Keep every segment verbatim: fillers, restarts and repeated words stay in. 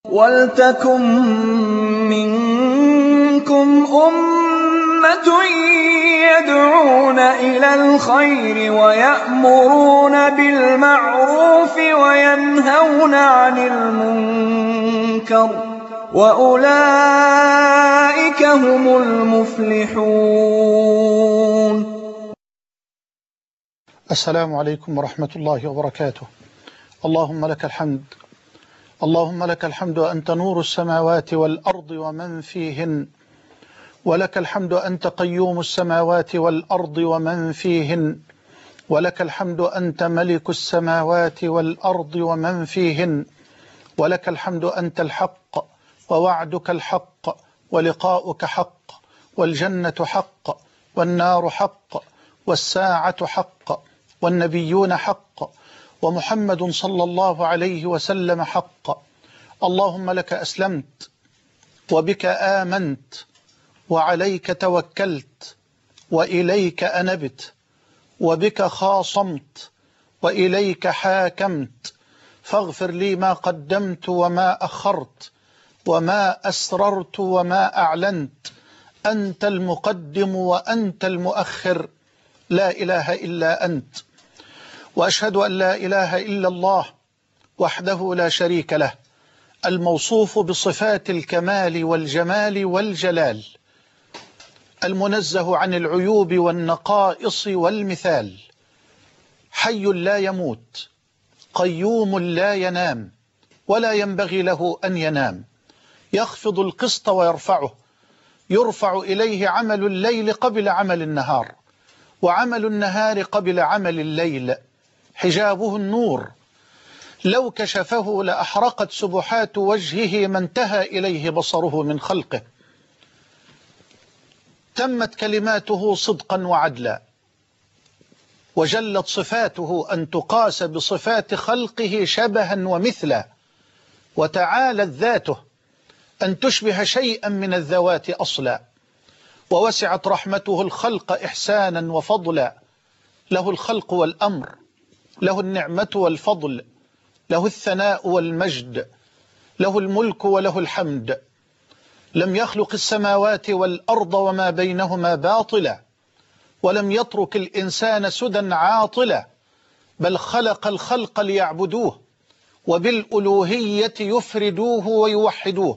وَلْتَكُن مِّنكُمْ أُمَّةٌ يَدْعُونَ إِلَى الْخَيْرِ وَيَأْمُرُونَ بِالْمَعْرُوفِ وَيَنْهَوْنَ عَنِ الْمُنكَرِ ۚ وَأُولَٰئِكَ هُمُ الْمُفْلِحُونَ. السلام عليكم ورحمة الله وبركاته. اللهم لك الحمد اللهم لك الحمد أنت نور السماوات والأرض ومن فيهن، ولك الحمد أنت قيوم السماوات والأرض ومن فيهن، ولك الحمد أنت ملك السماوات والأرض ومن فيهن، ولك الحمد أنت الحق ووعدك الحق ولقاؤك حق، والجنة حق والنار حق والساعة حق والنبيون حق ومحمد صلى الله عليه وسلم حق. اللهم لك أسلمت وبك آمنت وعليك توكلت وإليك أنبت وبك خاصمت وإليك حاكمت، فاغفر لي ما قدمت وما أخرت وما أسررت وما أعلنت، أنت المقدم وأنت المؤخر، لا إله إلا أنت. وأشهد أن لا إله إلا الله وحده لا شريك له، الموصوف بصفات الكمال والجمال والجلال، المنزه عن العيوب والنقائص والمثال، حي لا يموت، قيوم لا ينام ولا ينبغي له أن ينام، يخفض القسط ويرفعه، يرفع إليه عمل الليل قبل عمل النهار، وعمل النهار قبل عمل الليل، حجابه النور، لو كشفه لأحرقت سبحات وجهه ما انتهى إليه بصره من خلقه. تمت كلماته صدقا وعدلا، وجلت صفاته أن تقاس بصفات خلقه شبها ومثلا، وتعالت ذاته أن تشبه شيئا من الذوات أصلا، ووسعت رحمته الخلق إحسانا وفضلا. له الخلق والأمر، له النعمة والفضل، له الثناء والمجد، له الملك وله الحمد. لم يخلق السماوات والأرض وما بينهما باطلا، ولم يترك الإنسان سدى عاطلا، بل خلق الخلق ليعبدوه وبالألوهية يفردوه ويوحدوه،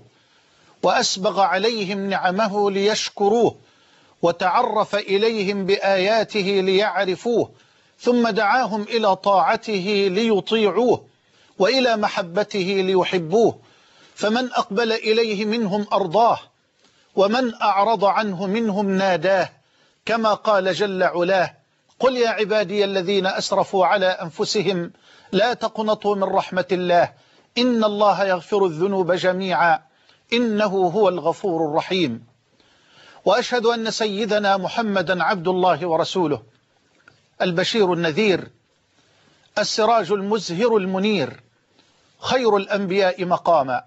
وأسبغ عليهم نعمه ليشكروه، وتعرف إليهم بآياته ليعرفوه، ثم دعاهم إلى طاعته ليطيعوه وإلى محبته ليحبوه. فمن أقبل إليه منهم أرضاه، ومن أعرض عنه منهم ناداه، كما قال جل علاه: قل يا عبادي الذين أسرفوا على أنفسهم لا تقنطوا من رحمة الله إن الله يغفر الذنوب جميعا إنه هو الغفور الرحيم. وأشهد أن سيدنا محمدا عبد الله ورسوله، البشير النذير، السراج المزهر المنير، خير الأنبياء مقاما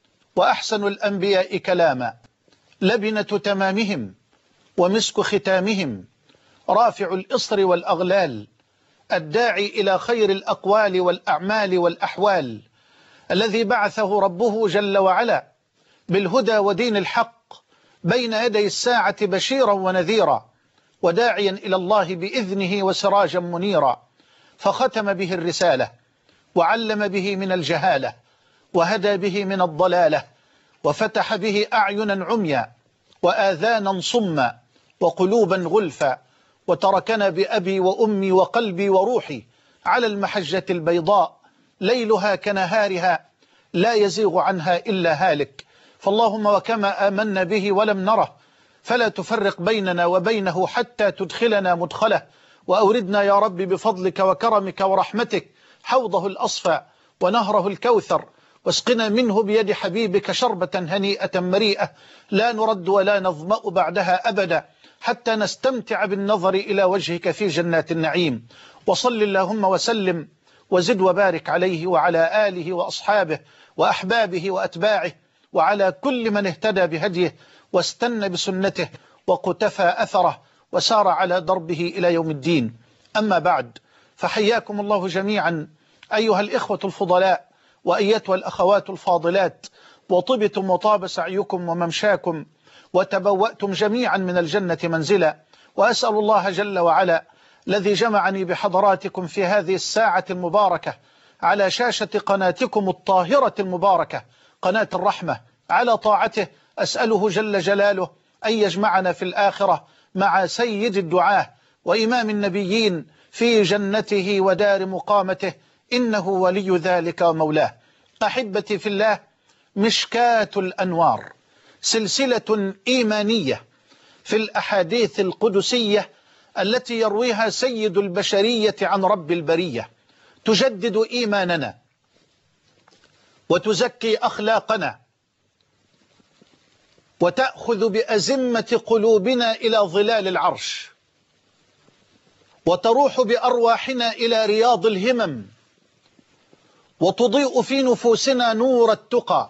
وأحسن الأنبياء كلاما، لبنة تمامهم ومسك ختامهم، رافع الإصر والأغلال، الداعي إلى خير الأقوال والأعمال والأحوال، الذي بعثه ربه جل وعلا بالهدى ودين الحق بين يدي الساعة بشيرا ونذيرا، وداعيا إلى الله بإذنه وسراجا منيرا، فختم به الرسالة، وعلم به من الجهالة، وهدى به من الضلالة، وفتح به أعينا عميا وآذانا صما وقلوبا غلفا، وتركنا بأبي وأمي وقلبي وروحي على المحجة البيضاء ليلها كنهارها لا يزيغ عنها إلا هالك. فاللهم وكما آمنا به ولم نره، فلا تفرق بيننا وبينه حتى تدخلنا مدخله، وأوردنا يا رب بفضلك وكرمك ورحمتك حوضه الأصفى ونهره الكوثر، واسقنا منه بيد حبيبك شربة هنيئة مريئة لا نرد ولا نظمأ بعدها أبدا، حتى نستمتع بالنظر إلى وجهك في جنات النعيم. وصل اللهم وسلم وزد وبارك عليه وعلى آله وأصحابه وأحبابه وأتباعه، وعلى كل من اهتدى بهديه واستنى بسنته وقتفى أثره وسار على دربه إلى يوم الدين. أما بعد، فحياكم الله جميعا أيها الإخوة الفضلاء وأيتها الأخوات الفاضلات، وطبتم وطاب سعيكم وممشاكم وتبوأتم جميعا من الجنة منزلا. وأسأل الله جل وعلا الذي جمعني بحضراتكم في هذه الساعة المباركة على شاشة قناتكم الطاهرة المباركة قناة الرحمة على طاعته، أسأله جل جلاله أن يجمعنا في الآخرة مع سيد الدعاة وإمام النبيين في جنته ودار مقامته، إنه ولي ذلك ومولاه. أحبتي في الله، مشكاة الأنوار سلسلة إيمانية في الأحاديث القدسية التي يرويها سيد البشرية عن رب البرية، تجدد إيماننا وتزكي أخلاقنا وتأخذ بأزمة قلوبنا إلى ظلال العرش، وتروح بأرواحنا إلى رياض الهمم، وتضيء في نفوسنا نور التقى،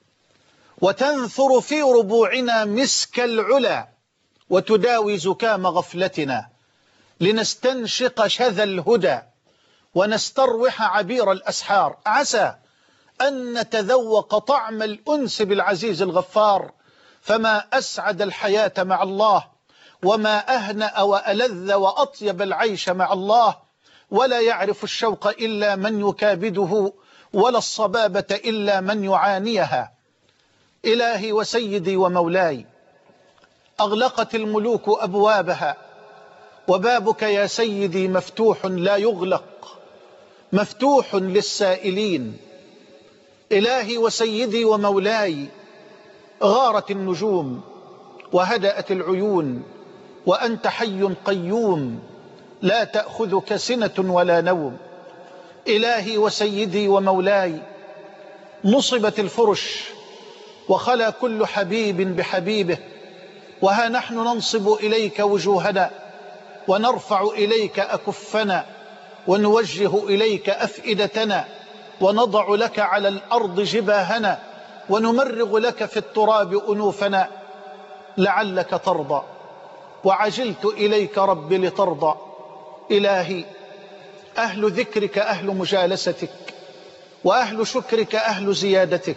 وتنثر في ربوعنا مسك العلا، وتداوي زكام غفلتنا لنستنشق شذا الهدى ونستروح عبير الأسحار. عسى أن نتذوق طعم الأنس بالعزيز الغفار، فما أسعد الحياة مع الله، وما أهنأ وألذ وأطيب العيش مع الله، ولا يعرف الشوق إلا من يكابده، ولا الصبابة إلا من يعانيها. إلهي وسيدي ومولاي، أغلقت الملوك أبوابها، وبابك يا سيدي مفتوح لا يغلق، مفتوح للسائلين. إلهي وسيدي ومولاي، غارت النجوم وهدأت العيون، وأنت حي قيوم لا تأخذك سنة ولا نوم. إلهي وسيدي ومولاي، نصبت الفرش وخلا كل حبيب بحبيبه، وها نحن ننصب إليك وجوهنا، ونرفع إليك أكفنا، ونوجه إليك أفئدتنا، ونضع لك على الأرض جباهنا، ونمرغ لك في التراب أنوفنا، لعلك ترضى. وعجلت إليك رب لترضى. إلهي، أهل ذكرك أهل مجالستك، وأهل شكرك أهل زيادتك،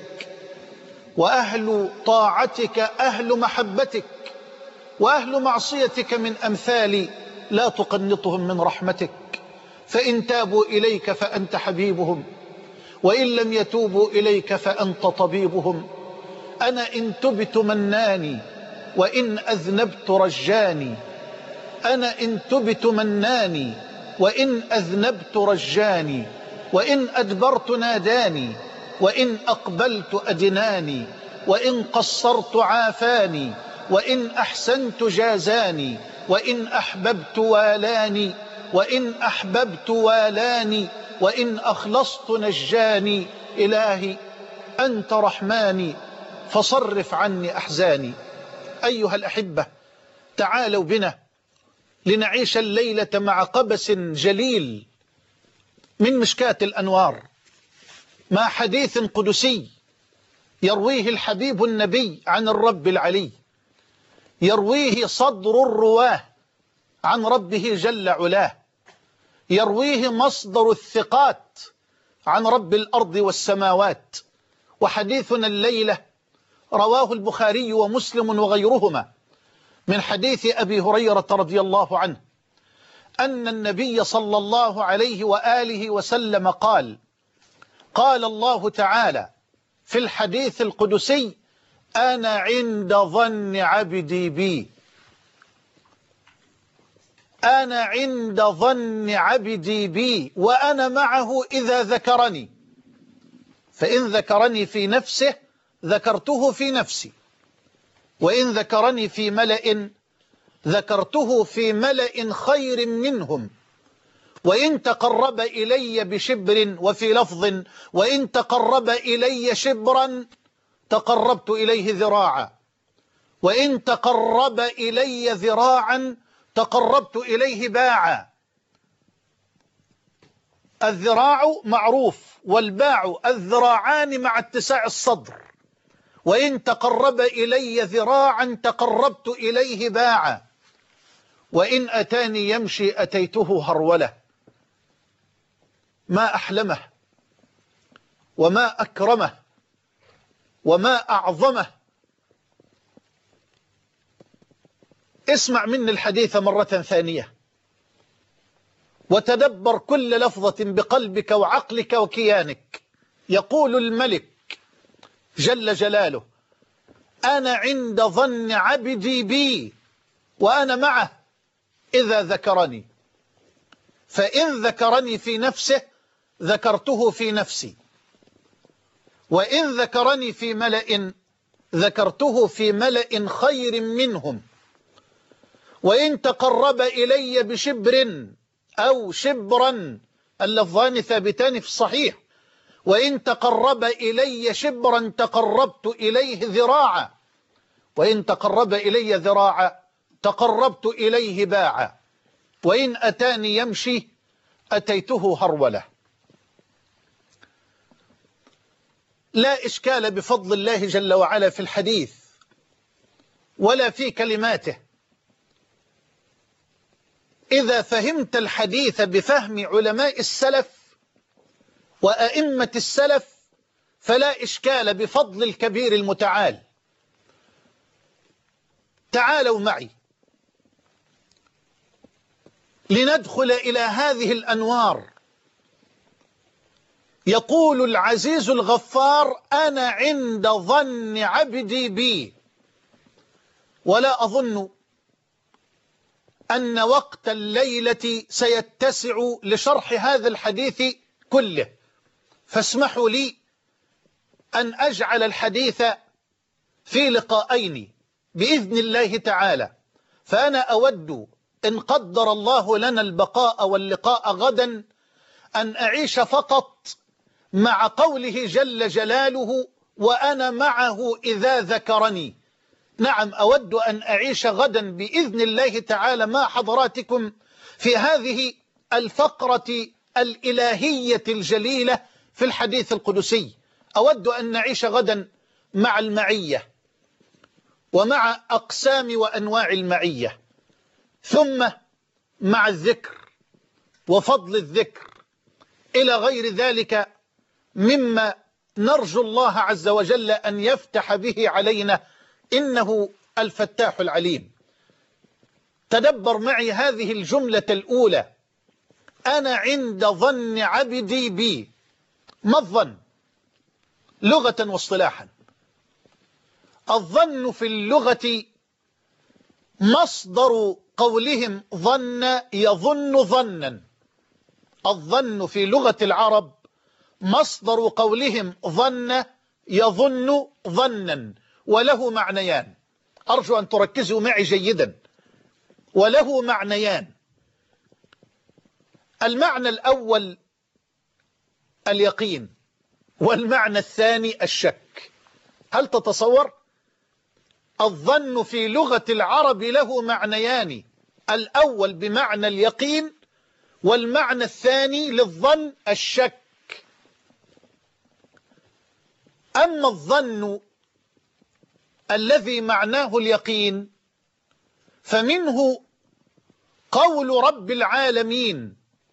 وأهل طاعتك أهل محبتك، وأهل معصيتك من أمثالي لا تقنطهم من رحمتك. فإن تابوا إليك فأنت حبيبهم، وإن لم يتوبوا إليك فأنت طبيبهم. أنا إن تبت مناني، وإن أذنبت رجاني. أنا إن تبت مناني، وإن أذنبت رجاني. وإن أدبرت ناداني، وإن أقبلت أدناني. وإن قصرت عافاني، وإن أحسنت جازاني. وإن أحببت والاني، وإن أحببت والاني. وإن أخلصت نجاني. إلهي أنت رحماني، فصرف عني أحزاني. أيها الأحبة، تعالوا بنا لنعيش الليلة مع قبس جليل من مشكاة الأنوار، مع حديث قدسي يرويه الحبيب النبي عن الرب العلي، يرويه صدر الرواه عن ربه جل علاه، يرويه مصدر الثقات عن رب الأرض والسماوات. وحديثنا الليلة رواه البخاري ومسلم وغيرهما من حديث أبي هريرة رضي الله عنه أن النبي صلى الله عليه وآله وسلم قال: قال الله تعالى في الحديث القدسي: أنا عند ظن عبدي بي. أنا عند ظن عبدي بي وأنا معه إذا ذكرني، فإن ذكرني في نفسه ذكرته في نفسي، وإن ذكرني في ملأ ذكرته في ملأ خير منهم. وإن تقرب إلي بشبر، وفي لفظ: وإن تقرب إلي شبرا تقربت إليه ذراعا، وإن تقرب إلي ذراعا تقربت إليه باعا. الذراع معروف، والباع الذراعان مع اتساع الصدر. وإن تقرب إلي ذراعا تقربت إليه باعا، وإن أتاني يمشي أتيته هرولة. ما أحلمه وما أكرمه وما أعظمه. اسمع مني الحديث مرة ثانية، وتدبر كل لفظة بقلبك وعقلك وكيانك. يقول الملك جل جلاله: أنا عند ظن عبدي بي وأنا معه إذا ذكرني، فإن ذكرني في نفسه ذكرته في نفسي، وإن ذكرني في ملأ ذكرته في ملأ خير منهم، وإن تقرب إلي بشبر أو شبرا، اللفظان ثابتان في الصحيح، وإن تقرب إلي شبرا تقربت إليه ذراعا، وإن تقرب إلي ذراعا تقربت إليه باعا، وإن أتاني يمشي أتيته هرولة. لا إشكال بفضل الله جل وعلا في الحديث ولا في كلماته. إذا فهمت الحديث بفهم علماء السلف وأئمة السلف فلا إشكال بفضل الكبير المتعال. تعالوا معي لندخل إلى هذه الأنوار. يقول العزيز الغفار: أنا عند ظن عبدي بي. ولا أظن أن وقت الليلة سيتسع لشرح هذا الحديث كله، فاسمحوا لي أن أجعل الحديث في لقاءين بإذن الله تعالى. فأنا أود إن قدر الله لنا البقاء واللقاء غدا أن أعيش فقط مع قوله جل جلاله: وأنا معه إذا ذكرني. نعم، أود أن أعيش غدا بإذن الله تعالى مع حضراتكم في هذه الفقرة الإلهية الجليلة في الحديث القدسي. أود أن نعيش غدا مع المعية ومع أقسام وأنواع المعية، ثم مع الذكر وفضل الذكر إلى غير ذلك مما نرجو الله عز وجل أن يفتح به علينا، إنه الفتاح العليم. تدبر معي هذه الجملة الأولى: أنا عند ظن عبدي بي. ما الظن لغة واصطلاحا؟ الظن في اللغة مصدر قولهم ظن يظن ظنا. الظن في لغة العرب مصدر قولهم ظن يظن ظنا، وله معنيان. أرجو أن تركزوا معي جيدا. وله معنيان: المعنى الأول اليقين، والمعنى الثاني الشك. هل تتصور؟ الظن في لغة العرب له معنيان: الأول بمعنى اليقين، والمعنى الثاني للظن الشك. أما الظن الذي معناه اليقين فمنه قول رب العالمين: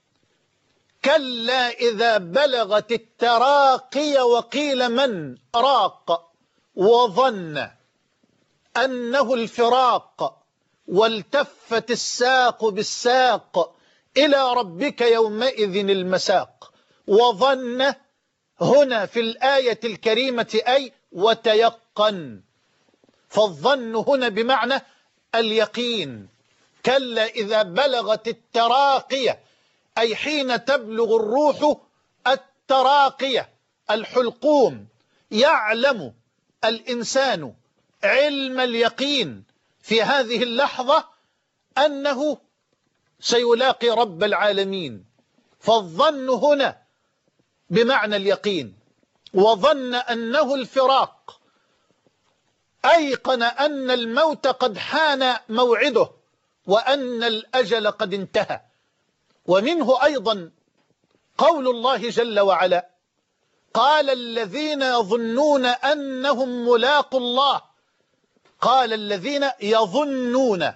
كلا إذا بلغت التراقي وقيل من راق وظن أنه الفراق والتفت الساق بالساق إلى ربك يومئذ المساق. وظن هنا في الآية الكريمة أي وتيقن، فالظن هنا بمعنى اليقين. كلا إذا بلغت التراقية أي حين تبلغ الروح التراقية الحلقوم، يعلم الإنسان علم اليقين في هذه اللحظة أنه سيلاقي رب العالمين. فالظن هنا بمعنى اليقين. وظن أنه الفراق، أيقن أن الموت قد حان موعده وأن الأجل قد انتهى. ومنه أيضا قول الله جل وعلا: قال الذين يظنون أنهم ملاقوا الله. قال الذين يظنون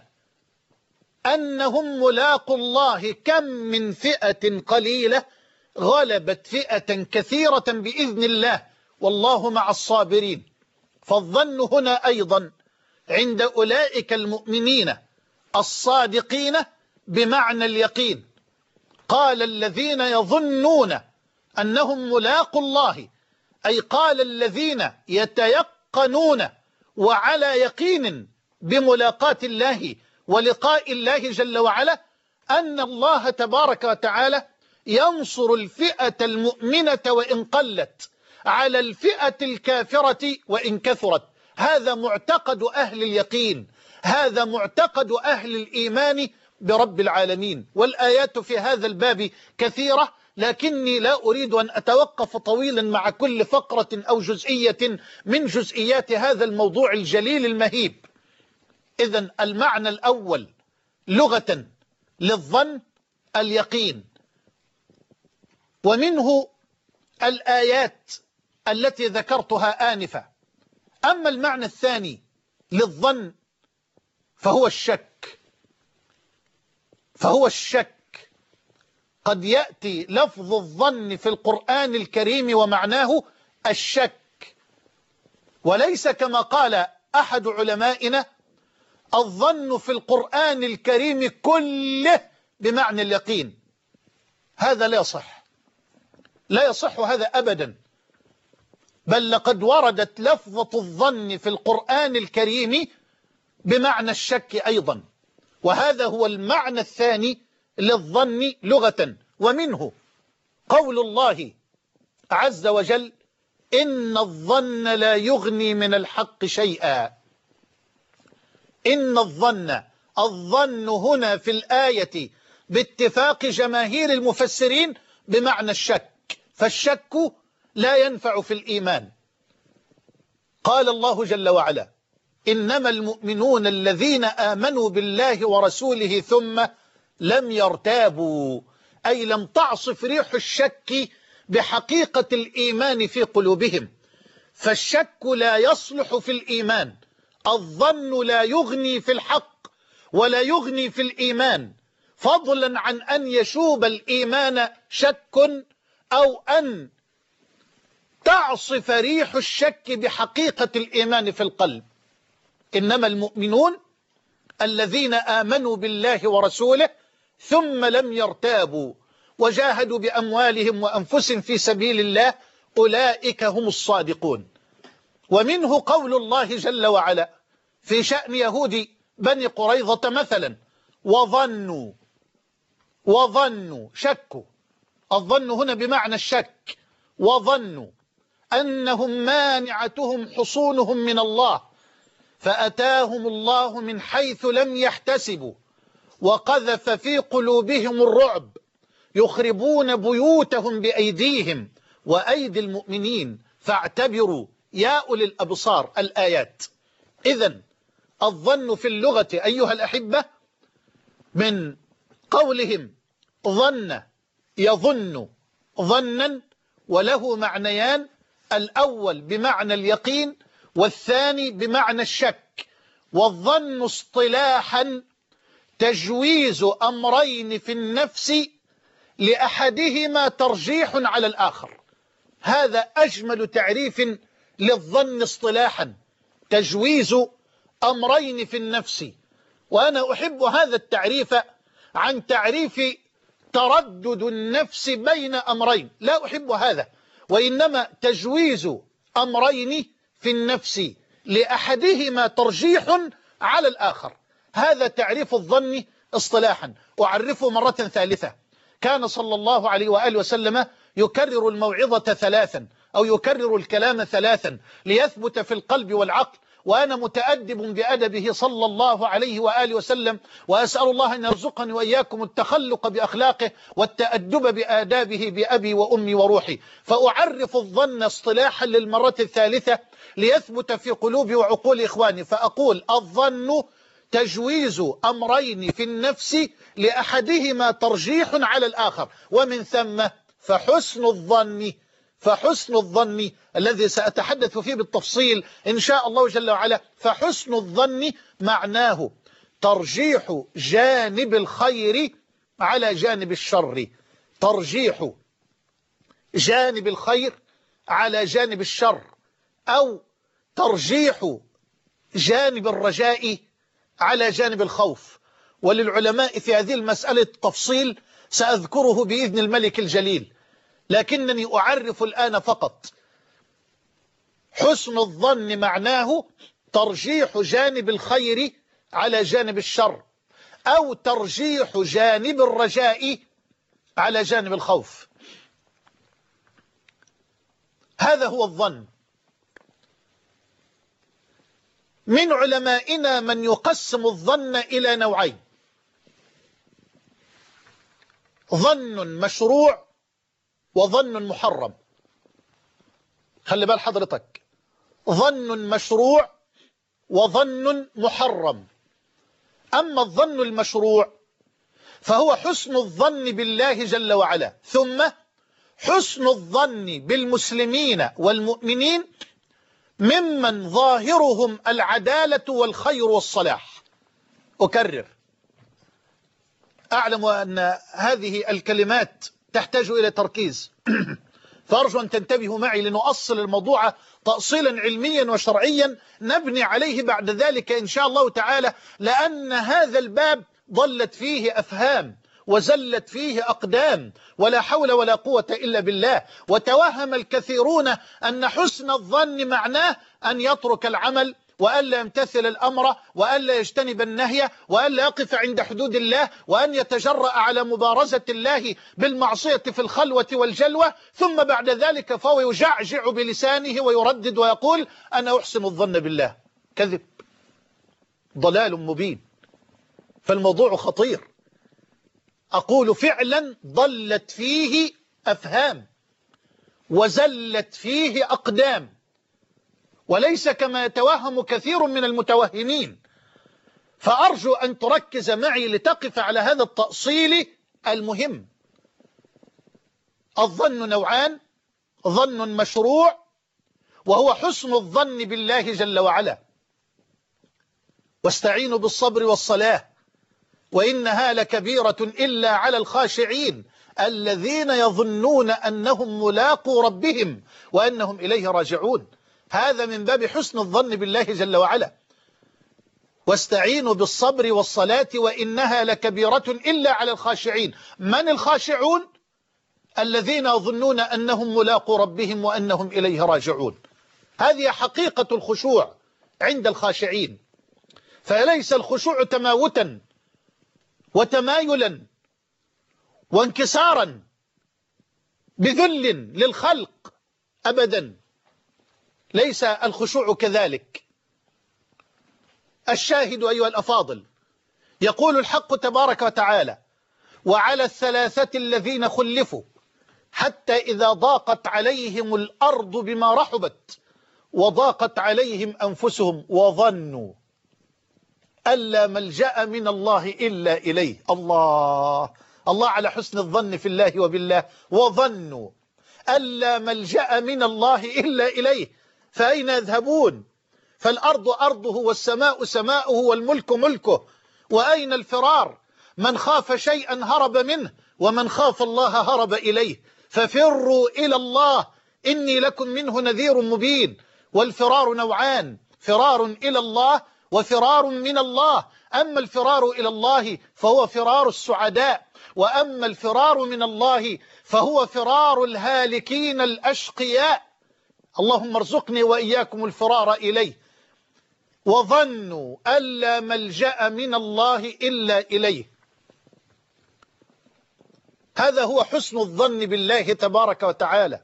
أنهم ملاقوا الله كم من فئة قليلة غلبت فئة كثيرة بإذن الله والله مع الصابرين. فالظن هنا أيضا عند أولئك المؤمنين الصادقين بمعنى اليقين. قال الذين يظنون أنهم ملاقوا الله، أي قال الذين يتيقنون وعلى يقين بملاقاة الله ولقاء الله جل وعلا أن الله تبارك وتعالى ينصر الفئة المؤمنة وإن قلت على الفئة الكافرة وإن كثرت. هذا معتقد أهل اليقين، هذا معتقد أهل الإيمان برب العالمين. والآيات في هذا الباب كثيرة، لكني لا أريد أن أتوقف طويلا مع كل فقرة أو جزئية من جزئيات هذا الموضوع الجليل المهيب. إذن المعنى الأول لغة للظن اليقين، ومنه الآيات التي ذكرتها آنفا. أما المعنى الثاني للظن فهو الشك، فهو الشك. قد يأتي لفظ الظن في القرآن الكريم ومعناه الشك، وليس كما قال أحد علمائنا الظن في القرآن الكريم كله بمعنى اليقين. هذا لا يصح، لا يصح هذا أبدا، بل لقد وردت لفظة الظن في القرآن الكريم بمعنى الشك أيضا، وهذا هو المعنى الثاني للظن لغة. ومنه قول الله عز وجل إن الظن لا يغني من الحق شيئا. إن الظن، الظن هنا في الآية باتفاق جماهير المفسرين بمعنى الشك، فالشك لا ينفع في الإيمان. قال الله جل وعلا إنما المؤمنون الذين آمنوا بالله ورسوله ثم لم يرتابوا، أي لم تعصف ريح الشك بحقيقة الإيمان في قلوبهم. فالشك لا يصلح في الإيمان، الظن لا يغني في الحق ولا يغني في الإيمان، فضلا عن أن يشوب الإيمان شك أو أن تعصف ريح الشك بحقيقة الإيمان في القلب. إنما المؤمنون الذين آمنوا بالله ورسوله ثم لم يرتابوا وجاهدوا بأموالهم وأنفسهم في سبيل الله أولئك هم الصادقون. ومنه قول الله جل وعلا في شأن يهود بني قريظة مثلا وظنوا، وظنوا شكوا، الظن هنا بمعنى الشك، وظنوا أنهم مانعتهم حصونهم من الله فأتاهم الله من حيث لم يحتسبوا وقذف في قلوبهم الرعب يخربون بيوتهم بأيديهم وأيدي المؤمنين فاعتبروا يا أولي الأبصار. الآيات. إذن الظن في اللغة أيها الأحبة من قولهم ظن يظن ظنا، وله معنيان، الأول بمعنى اليقين والثاني بمعنى الشك. والظن اصطلاحا تجويز أمرين في النفس لأحدهما ترجيح على الآخر. هذا أجمل تعريف للظن اصطلاحا، تجويز أمرين في النفس. وأنا أحب هذا التعريف عن تعريف تردد النفس بين أمرين، لا أحب هذا، وإنما تجويز أمرين في النفس لأحدهما ترجيح على الآخر. هذا تعريف الظن اصطلاحا. أعرفه مرة ثالثة. كان صلى الله عليه وآله وسلم يكرر الموعظة ثلاثا أو يكرر الكلام ثلاثا ليثبت في القلب والعقل، وأنا متأدب بأدبه صلى الله عليه وآله وسلم، وأسأل الله أن يرزقني وإياكم التخلق بأخلاقه والتأدب بآدابه بأبي وأمي وروحي. فأعرف الظن اصطلاحا للمرة الثالثة ليثبت في قلوب وعقول إخواني، فأقول الظن تجويز أمرين في النفس لأحدهما ترجيح على الآخر، ومن ثم فحسن الظن فحسن الظن الذي سأتحدث فيه بالتفصيل إن شاء الله جل وعلا. فحسن الظن معناه ترجيح جانب الخير على جانب الشر، ترجيح جانب الخير على جانب الشر، أو ترجيح جانب الرجاء على جانب الخوف. وللعلماء في هذه المسألة تفصيل سأذكره بإذن الملك الجليل، لكنني أعرف الآن فقط. حسن الظن معناه ترجيح جانب الخير على جانب الشر، أو ترجيح جانب الرجاء على جانب الخوف. هذا هو الظن. من علمائنا من يقسم الظن إلى نوعين: ظن مشروع وظن محرم. خلي بال حضرتك، ظن مشروع وظن محرم. أما الظن المشروع فهو حسن الظن بالله جل وعلا، ثم حسن الظن بالمسلمين والمؤمنين ممن ظاهرهم العدالة والخير والصلاح. أكرر، أعلم أن هذه الكلمات تحتاج إلى تركيز فأرجو أن تنتبهوا معي لنؤصل الموضوع تأصيلا علميا وشرعيا نبني عليه بعد ذلك إن شاء الله تعالى، لأن هذا الباب ضلت فيه أفهام وزلت فيه أقدام ولا حول ولا قوة إلا بالله. وتوهم الكثيرون أن حسن الظن معناه أن يترك العمل وألا يمتثل الأمر وألا يجتنب النهي وألا يقف عند حدود الله وأن يتجرأ على مبارزة الله بالمعصية في الخلوة والجلوة، ثم بعد ذلك فهو يجعجع بلسانه ويردد ويقول أنا أحسن الظن بالله. كذب، ضلال مبين. فالموضوع خطير. أقول فعلا ضلت فيه أفهام وزلت فيه أقدام، وليس كما يتوهم كثير من المتوهمين. فأرجو أن تركز معي لتقف على هذا التأصيل المهم. الظن نوعان: ظن مشروع وهو حسن الظن بالله جل وعلا، واستعينوا بالصبر والصلاة وإنها لكبيرة إلا على الخاشعين الذين يظنون أنهم ملاقو ربهم وأنهم إليه راجعون. هذا من باب حسن الظن بالله جل وعلا. واستعينوا بالصبر والصلاة وإنها لكبيرة إلا على الخاشعين. من الخاشعون؟ الذين يظنون أنهم ملاقو ربهم وأنهم إليه راجعون. هذه حقيقة الخشوع عند الخاشعين. فليس الخشوع تماوتا وتمايلا وانكسارا بذل للخلق أبدا، ليس الخشوع كذلك. الشاهد أيها الأفاضل، يقول الحق تبارك وتعالى: وعلى الثلاثة الذين خلفوا حتى إذا ضاقت عليهم الأرض بما رحبت وضاقت عليهم أنفسهم وظنوا ألا ملجأ من الله إلا إليه. الله الله على حسن الظن في الله وبالله. وظنوا ألا ملجأ من الله إلا إليه، فأين يذهبون؟ فالأرض أرضه والسماء سماؤه والملك ملكه، وأين الفرار؟ من خاف شيئا هرب منه، ومن خاف الله هرب إليه. ففروا إلى الله إني لكم منه نذير مبين. والفرار نوعان: فرار إلى الله وفرار من الله. أما الفرار إلى الله فهو فرار السعداء، وأما الفرار من الله فهو فرار الهالكين الأشقياء. اللهم ارزقني وإياكم الفرار إليه. وظنوا ألا ملجأ من الله إلا إليه. هذا هو حسن الظن بالله تبارك وتعالى.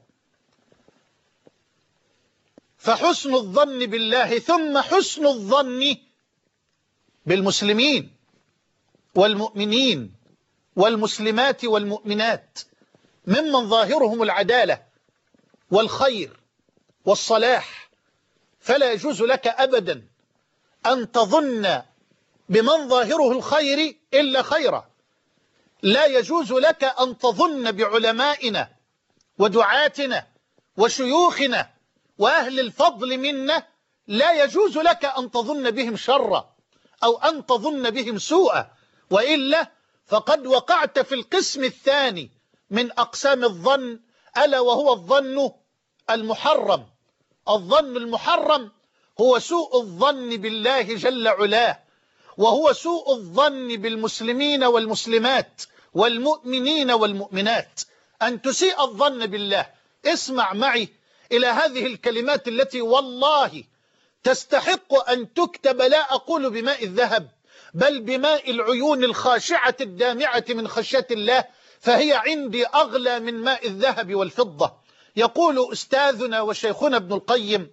فحسن الظن بالله ثم حسن الظن بالمسلمين والمؤمنين والمسلمات والمؤمنات ممن ظاهرهم العدالة والخير والصلاح. فلا يجوز لك أبدا أن تظن بمن ظاهره الخير إلا خيرا. لا يجوز لك أن تظن بعلمائنا ودعاتنا وشيوخنا وأهل الفضل منا، لا يجوز لك أن تظن بهم شرا أو أن تظن بهم سوءا، وإلا فقد وقعت في القسم الثاني من أقسام الظن، ألا وهو الظن المحرم. الظن المحرم هو سوء الظن بالله جل علاه، وهو سوء الظن بالمسلمين والمسلمات والمؤمنين والمؤمنات، أن تسيء الظن بالله. اسمع معي إلى هذه الكلمات التي والله تستحق أن تكتب، لا أقول بماء الذهب بل بماء العيون الخاشعة الدامعة من خشية الله، فهي عندي أغلى من ماء الذهب والفضة. يقول أستاذنا وشيخنا ابن القيم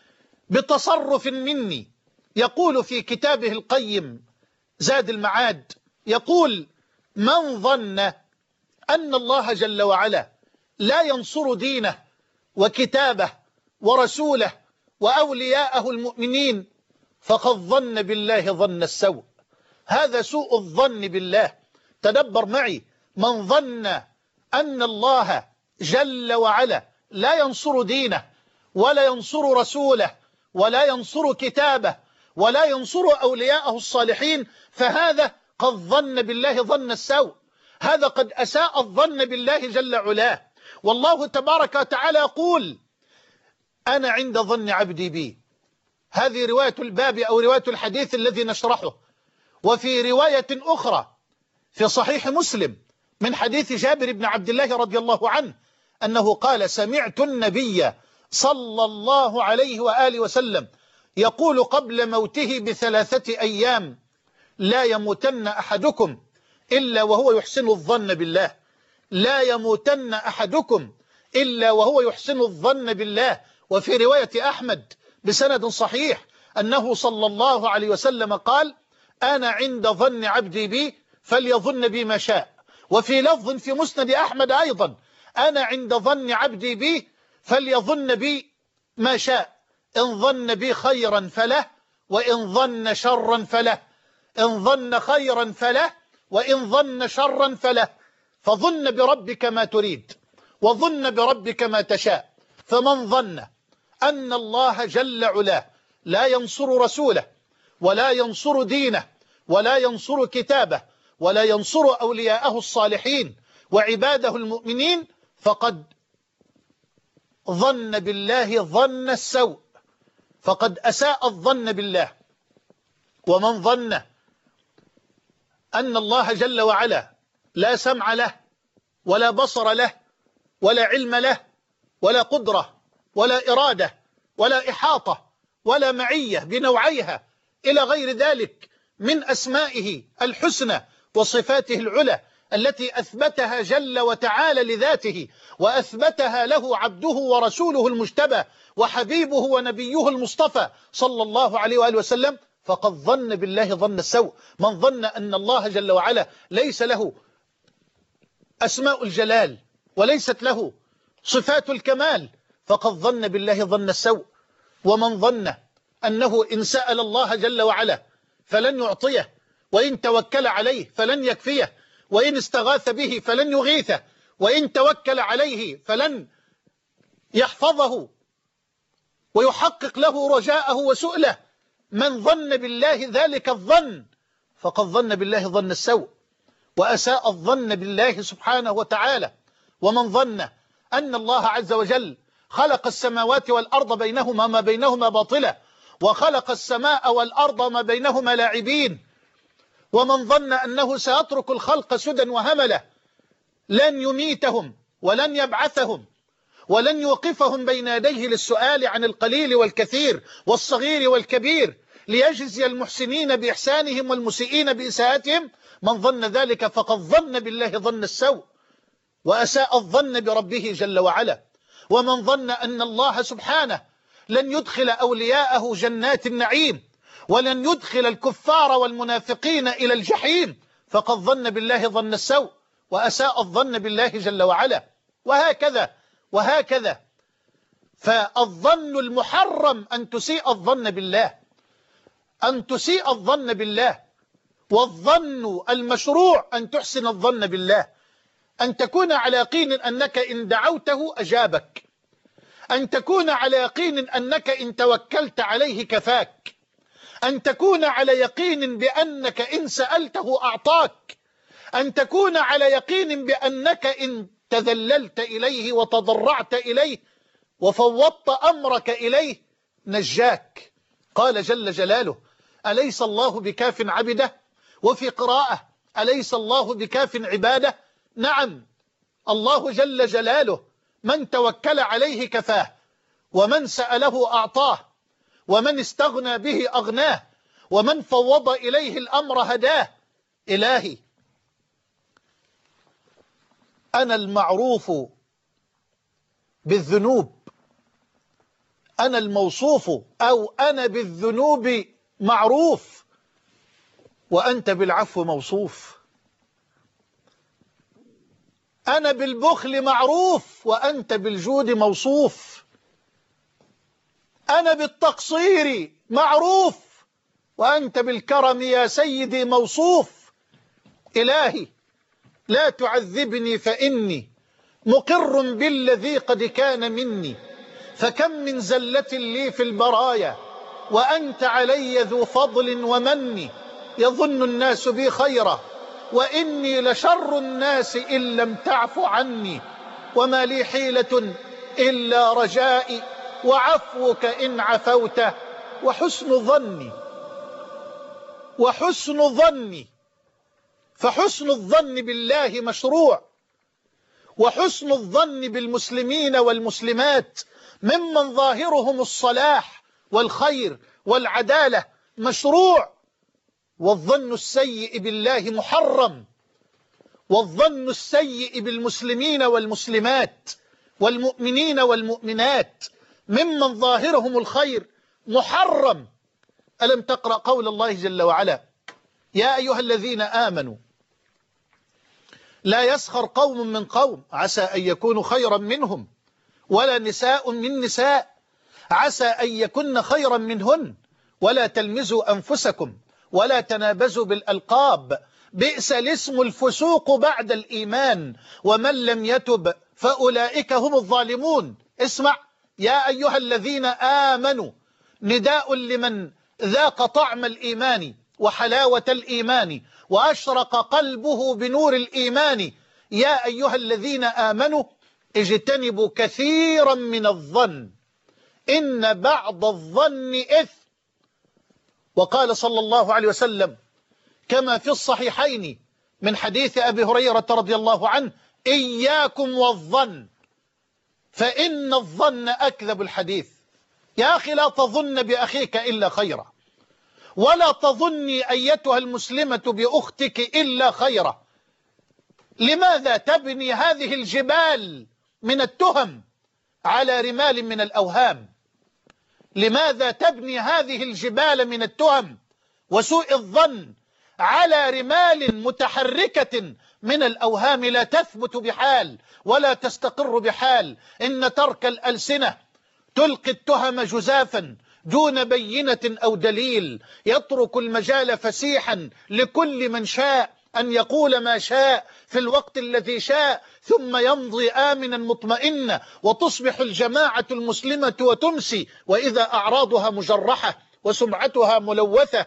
بتصرف مني، يقول في كتابه القيم زاد المعاد، يقول: من ظن أن الله جل وعلا لا ينصر دينه وكتابه ورسوله وأولياءه المؤمنين فقد ظن بالله ظن السوء. هذا سوء الظن بالله. تدبر معي: من ظن أن الله جل وعلا لا ينصر دينه ولا ينصر رسوله ولا ينصر كتابه ولا ينصر أولياءه الصالحين، فهذا قد ظن بالله ظن السوء، هذا قد أساء الظن بالله جل علاه. والله تبارك وتعالى يقول: أنا عند ظن عبدي بي. هذه رواية الباب أو رواية الحديث الذي نشرحه. وفي رواية أخرى في صحيح مسلم من حديث جابر بن عبد الله رضي الله عنه أنه قال: سمعت النبي صلى الله عليه وآله وسلم يقول قبل موته بثلاثة أيام: لا يموتن أحدكم إلا وهو يحسن الظن بالله، لا يموتن أحدكم إلا وهو يحسن الظن بالله. وفي رواية أحمد بسند صحيح أنه صلى الله عليه وسلم قال: أنا عند ظن عبدي بي فليظن بي ما شاء. وفي لفظ في مسند أحمد أيضا: أنا عند ظن عبدي بي فليظن بي ما شاء، إن ظن بي خيرا فله وإن ظن شرا فله، إن ظن خيرا فله وإن ظن شرا فله، فظن بربك ما تريد وظن بربك ما تشاء. فمن ظن أن الله جل علاه لا ينصر رسوله ولا ينصر دينه ولا ينصر كتابه ولا ينصر أولياءه الصالحين وعباده المؤمنين فقد ظن بالله ظن السوء، فقد أساء الظن بالله. ومن ظن أن الله جل وعلا لا سمع له ولا بصر له ولا علم له ولا قدرة ولا إرادة ولا إحاطة ولا معية بنوعيها إلى غير ذلك من أسمائه الحسنى وصفاته العلى التي أثبتها جل وتعالى لذاته وأثبتها له عبده ورسوله المجتبى وحبيبه ونبيه المصطفى صلى الله عليه وآله وسلم، فقد ظن بالله ظن السوء. من ظن أن الله جل وعلا ليس له أسماء الجلال وليست له صفات الكمال فقد ظن بالله ظن السوء. ومن ظن أنه إن سأل الله جل وعلا فلن يعطيه، وإن توكل عليه فلن يكفيه، وإن استغاث به فلن يغيثه، وإن توكل عليه فلن يحفظه ويحقق له رجاءه وسؤله، من ظن بالله ذلك الظن فقد ظن بالله ظن السوء وأساء الظن بالله سبحانه وتعالى. ومن ظن أن الله عز وجل خلق السماوات والأرض بينهما ما بينهما باطلا، وخلق السماء والأرض ما بينهما لاعبين، ومن ظن أنه سيترك الخلق سدى وهملا لن يميتهم ولن يبعثهم ولن يوقفهم بين يديه للسؤال عن القليل والكثير والصغير والكبير ليجزي المحسنين بإحسانهم والمسيئين بإساءتهم، من ظن ذلك فقد ظن بالله ظن السوء وأساء الظن بربه جل وعلا. ومن ظن أن الله سبحانه لن يدخل أولياءه جنات النعيم ولن يدخل الكفار والمنافقين إلى الجحيم فقد ظن بالله ظن السوء وأساء الظن بالله جل وعلا. وهكذا وهكذا. فالظن المحرم أن تسيء الظن بالله، أن تسيء الظن بالله، والظن المشروع أن تحسن الظن بالله، أن تكون على يقين أنك إن دعوته أجابك، أن تكون على يقين أنك إن توكلت عليه كفاك، أن تكون على يقين بأنك إن سألته أعطاك، أن تكون على يقين بأنك إن تذللت إليه وتضرعت إليه وفوضت أمرك إليه نجاك. قال جل جلاله: أليس الله بكاف عبده؟ وفي قراءة: أليس الله بكاف عباده؟ نعم، الله جل جلاله من توكل عليه كفاه، ومن سأله أعطاه، ومن استغنى به أغناه، ومن فوض إليه الأمر هداه. إلهي، أنا المعروف بالذنوب، أنا الموصوف أو أنا بالذنوب معروف، وأنت بالعفو موصوف. أنا بالبخل معروف، وأنت بالجود موصوف. أنا بالتقصير معروف، وأنت بالكرم يا سيدي موصوف. إلهي، لا تعذبني فإني مقر بالذي قد كان مني، فكم من زلة لي في البرايا وأنت علي ذو فضل ومن. يظن الناس بي خيرا وإني لشر الناس إن لم تعف عني، وما لي حيلة إلا رجائي وعفوك إن عفوت، وحسن ظني وحسن ظني فحسن الظن بالله مشروع، وحسن الظن بالمسلمين والمسلمات ممن ظاهرهم الصلاح والخير والعدالة مشروع. والظن السيء بالله محرم، والظن السيء بالمسلمين والمسلمات والمؤمنين والمؤمنات ممن ظاهرهم الخير محرم. ألم تقرأ قول الله جل وعلا: يا أيها الذين آمنوا لا يسخر قوم من قوم عسى أن يكونوا خيرا منهم، ولا نساء من نساء عسى أن يكن خيرا منهن، ولا تلمزوا أنفسكم ولا تنابزوا بالألقاب، بئس الاسم الفسوق بعد الإيمان، ومن لم يتب فأولئك هم الظالمون. اسمع: يا أيها الذين آمنوا نداء لمن ذاق طعم الإيمان وحلاوة الإيمان وأشرق قلبه بنور الإيمان. يا أيها الذين آمنوا اجتنبوا كثيرا من الظن إن بعض الظن إثم. وقال صلى الله عليه وسلم كما في الصحيحين من حديث أبي هريرة رضي الله عنه: إياكم والظن فإن الظن أكذب الحديث. يا أخي، لا تظن بأخيك إلا خيرا، ولا تظني أيتها المسلمة بأختك إلا خيرا. لماذا تبني هذه الجبال من التهم على رمال من الأوهام؟ لماذا تبني هذه الجبال من التهم وسوء الظن على رمال متحركة من الأوهام لا تثبت بحال ولا تستقر بحال؟ إن ترك الألسنة تلقي التهم جزافا دون بينة أو دليل، يترك المجال فسيحا لكل من شاء أن يقول ما شاء في الوقت الذي شاء، ثم يمضي آمنا مطمئنا، وتصبح الجماعة المسلمة وتمسي وإذا أعراضها مجرحة وسمعتها ملوثة،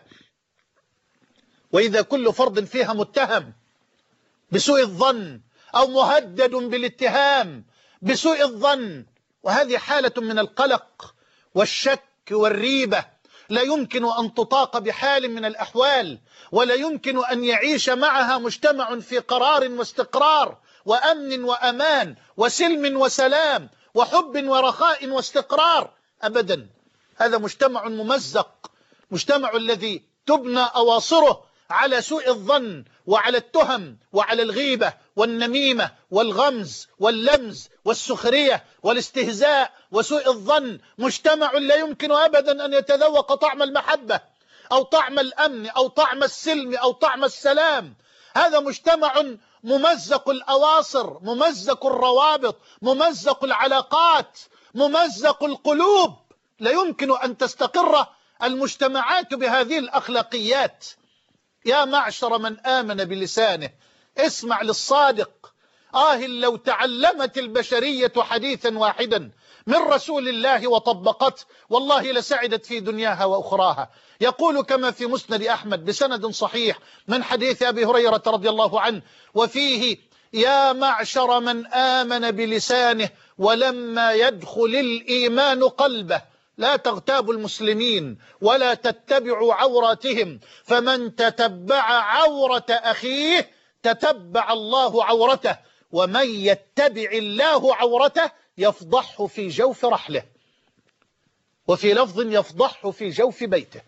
وإذا كل فرد فيها متهم بسوء الظن أو مهدد بالاتهام بسوء الظن. وهذه حالة من القلق والشك والريبة لا يمكن أن تطاق بحال من الأحوال، ولا يمكن أن يعيش معها مجتمع في قرار واستقرار وأمن وأمان وسلم وسلام وحب ورخاء واستقرار أبدا. هذا مجتمع ممزق، مجتمع الذي تبنى أواصره على سوء الظن وعلى التهم وعلى الغيبة والنميمة والغمز واللمز والسخرية والاستهزاء وسوء الظن. مجتمع لا يمكن أبدا أن يتذوق طعم المحبة أو طعم الأمن أو طعم السلم أو طعم السلام. هذا مجتمع ممزق الأواصر، ممزق الروابط، ممزق العلاقات، ممزق القلوب. لا يمكن أن تستقر المجتمعات بهذه الأخلاقيات. يا معشر من آمن بلسانه، اسمع للصادق. آه لو تعلمت البشرية حديثا واحدا من رسول الله وطبقته، والله لسعدت في دنياها وأخراها. يقول كما في مسند أحمد بسند صحيح من حديث أبي هريرة رضي الله عنه وفيه: يا معشر من آمن بلسانه ولما يدخل الإيمان قلبه لا تغتابوا المسلمين ولا تتبعوا عوراتهم، فمن تتبع عورة أخيه تتبع الله عورته، ومن يتبع الله عورته يفضحه في جوف رحله، وفي لفظ يفضحه في جوف بيته.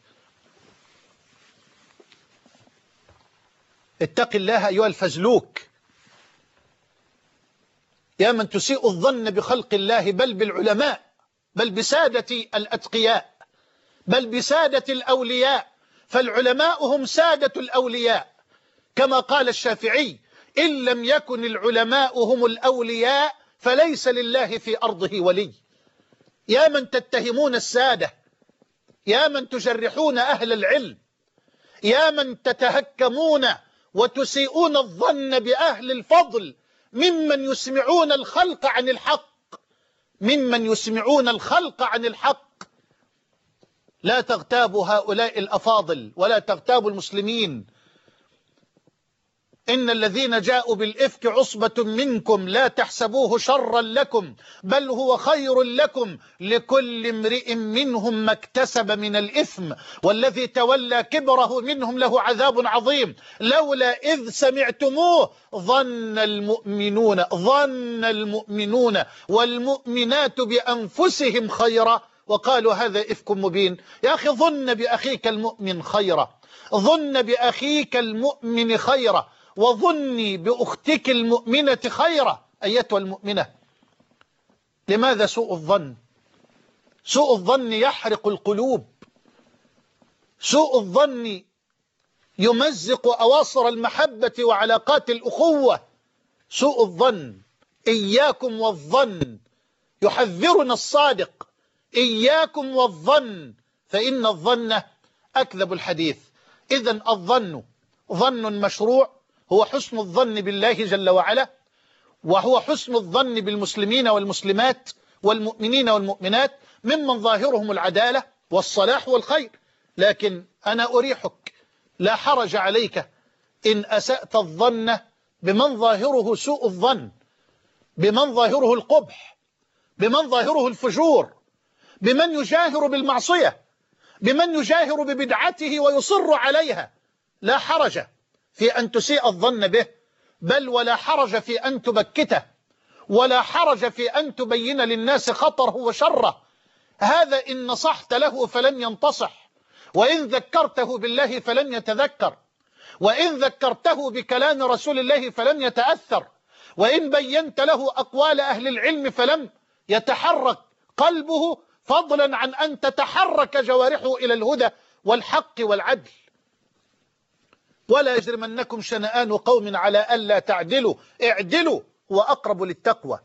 اتق الله أيها الفزلوك، يا من تسيء الظن بخلق الله، بل بالعلماء، بل بسادة الأتقياء، بل بسادة الأولياء، فالعلماء هم سادة الأولياء، كما قال الشافعي: إن لم يكن العلماء هم الأولياء فليس لله في أرضه ولي. يا من تتهمون السادة، يا من تجرحون أهل العلم، يا من تتهكمون وتسيئون الظن بأهل الفضل، ممن يسمعون الخلق عن الحق، ممن يسمعون الخلق عن الحق. لا تغتابوا هؤلاء الأفاضل ولا تغتابوا المسلمين. إن الذين جاءوا بالإفك عصبة منكم لا تحسبوه شرا لكم بل هو خير لكم، لكل امرئ منهم ما اكتسب من الإثم والذي تولى كبره منهم له عذاب عظيم. لولا إذ سمعتموه ظن المؤمنون ظن المؤمنون والمؤمنات بأنفسهم خيرا وقالوا هذا إفك مبين. يا أخي ظن بأخيك المؤمن خيرا، ظن بأخيك المؤمن خيرا، وظني بأختك المؤمنة خيرا أيتها المؤمنة. لماذا سوء الظن؟ سوء الظن يحرق القلوب، سوء الظن يمزق أواصر المحبة وعلاقات الأخوة. سوء الظن، إياكم والظن، يحذرنا الصادق: إياكم والظن فإن الظن أكذب الحديث. إذن الظن ظن مشروع، هو حسن الظن بالله جل وعلا، وهو حسن الظن بالمسلمين والمسلمات والمؤمنين والمؤمنات ممن ظاهرهم العدالة والصلاح والخير. لكن أنا أريحك، لا حرج عليك إن أسأت الظن بمن ظاهره سوء الظن، بمن ظاهره القبح، بمن ظاهره الفجور، بمن يجاهر بالمعصية، بمن يجاهر ببدعته ويصر عليها. لا حرج في أن تسيء الظن به، بل ولا حرج في أن تبكته، ولا حرج في أن تبين للناس خطره وشره. هذا إن نصحت له فلن ينتصح، وإن ذكرته بالله فلن يتذكر، وإن ذكرته بكلام رسول الله فلن يتأثر، وإن بينت له أقوال أهل العلم فلم يتحرك قلبه، فضلا عن أن تتحرك جوارحه إلى الهدى والحق والعدل. ولا يجرمنكم شنآن قوم على ألا تعدلوا اعدلوا وأقرب للتقوى.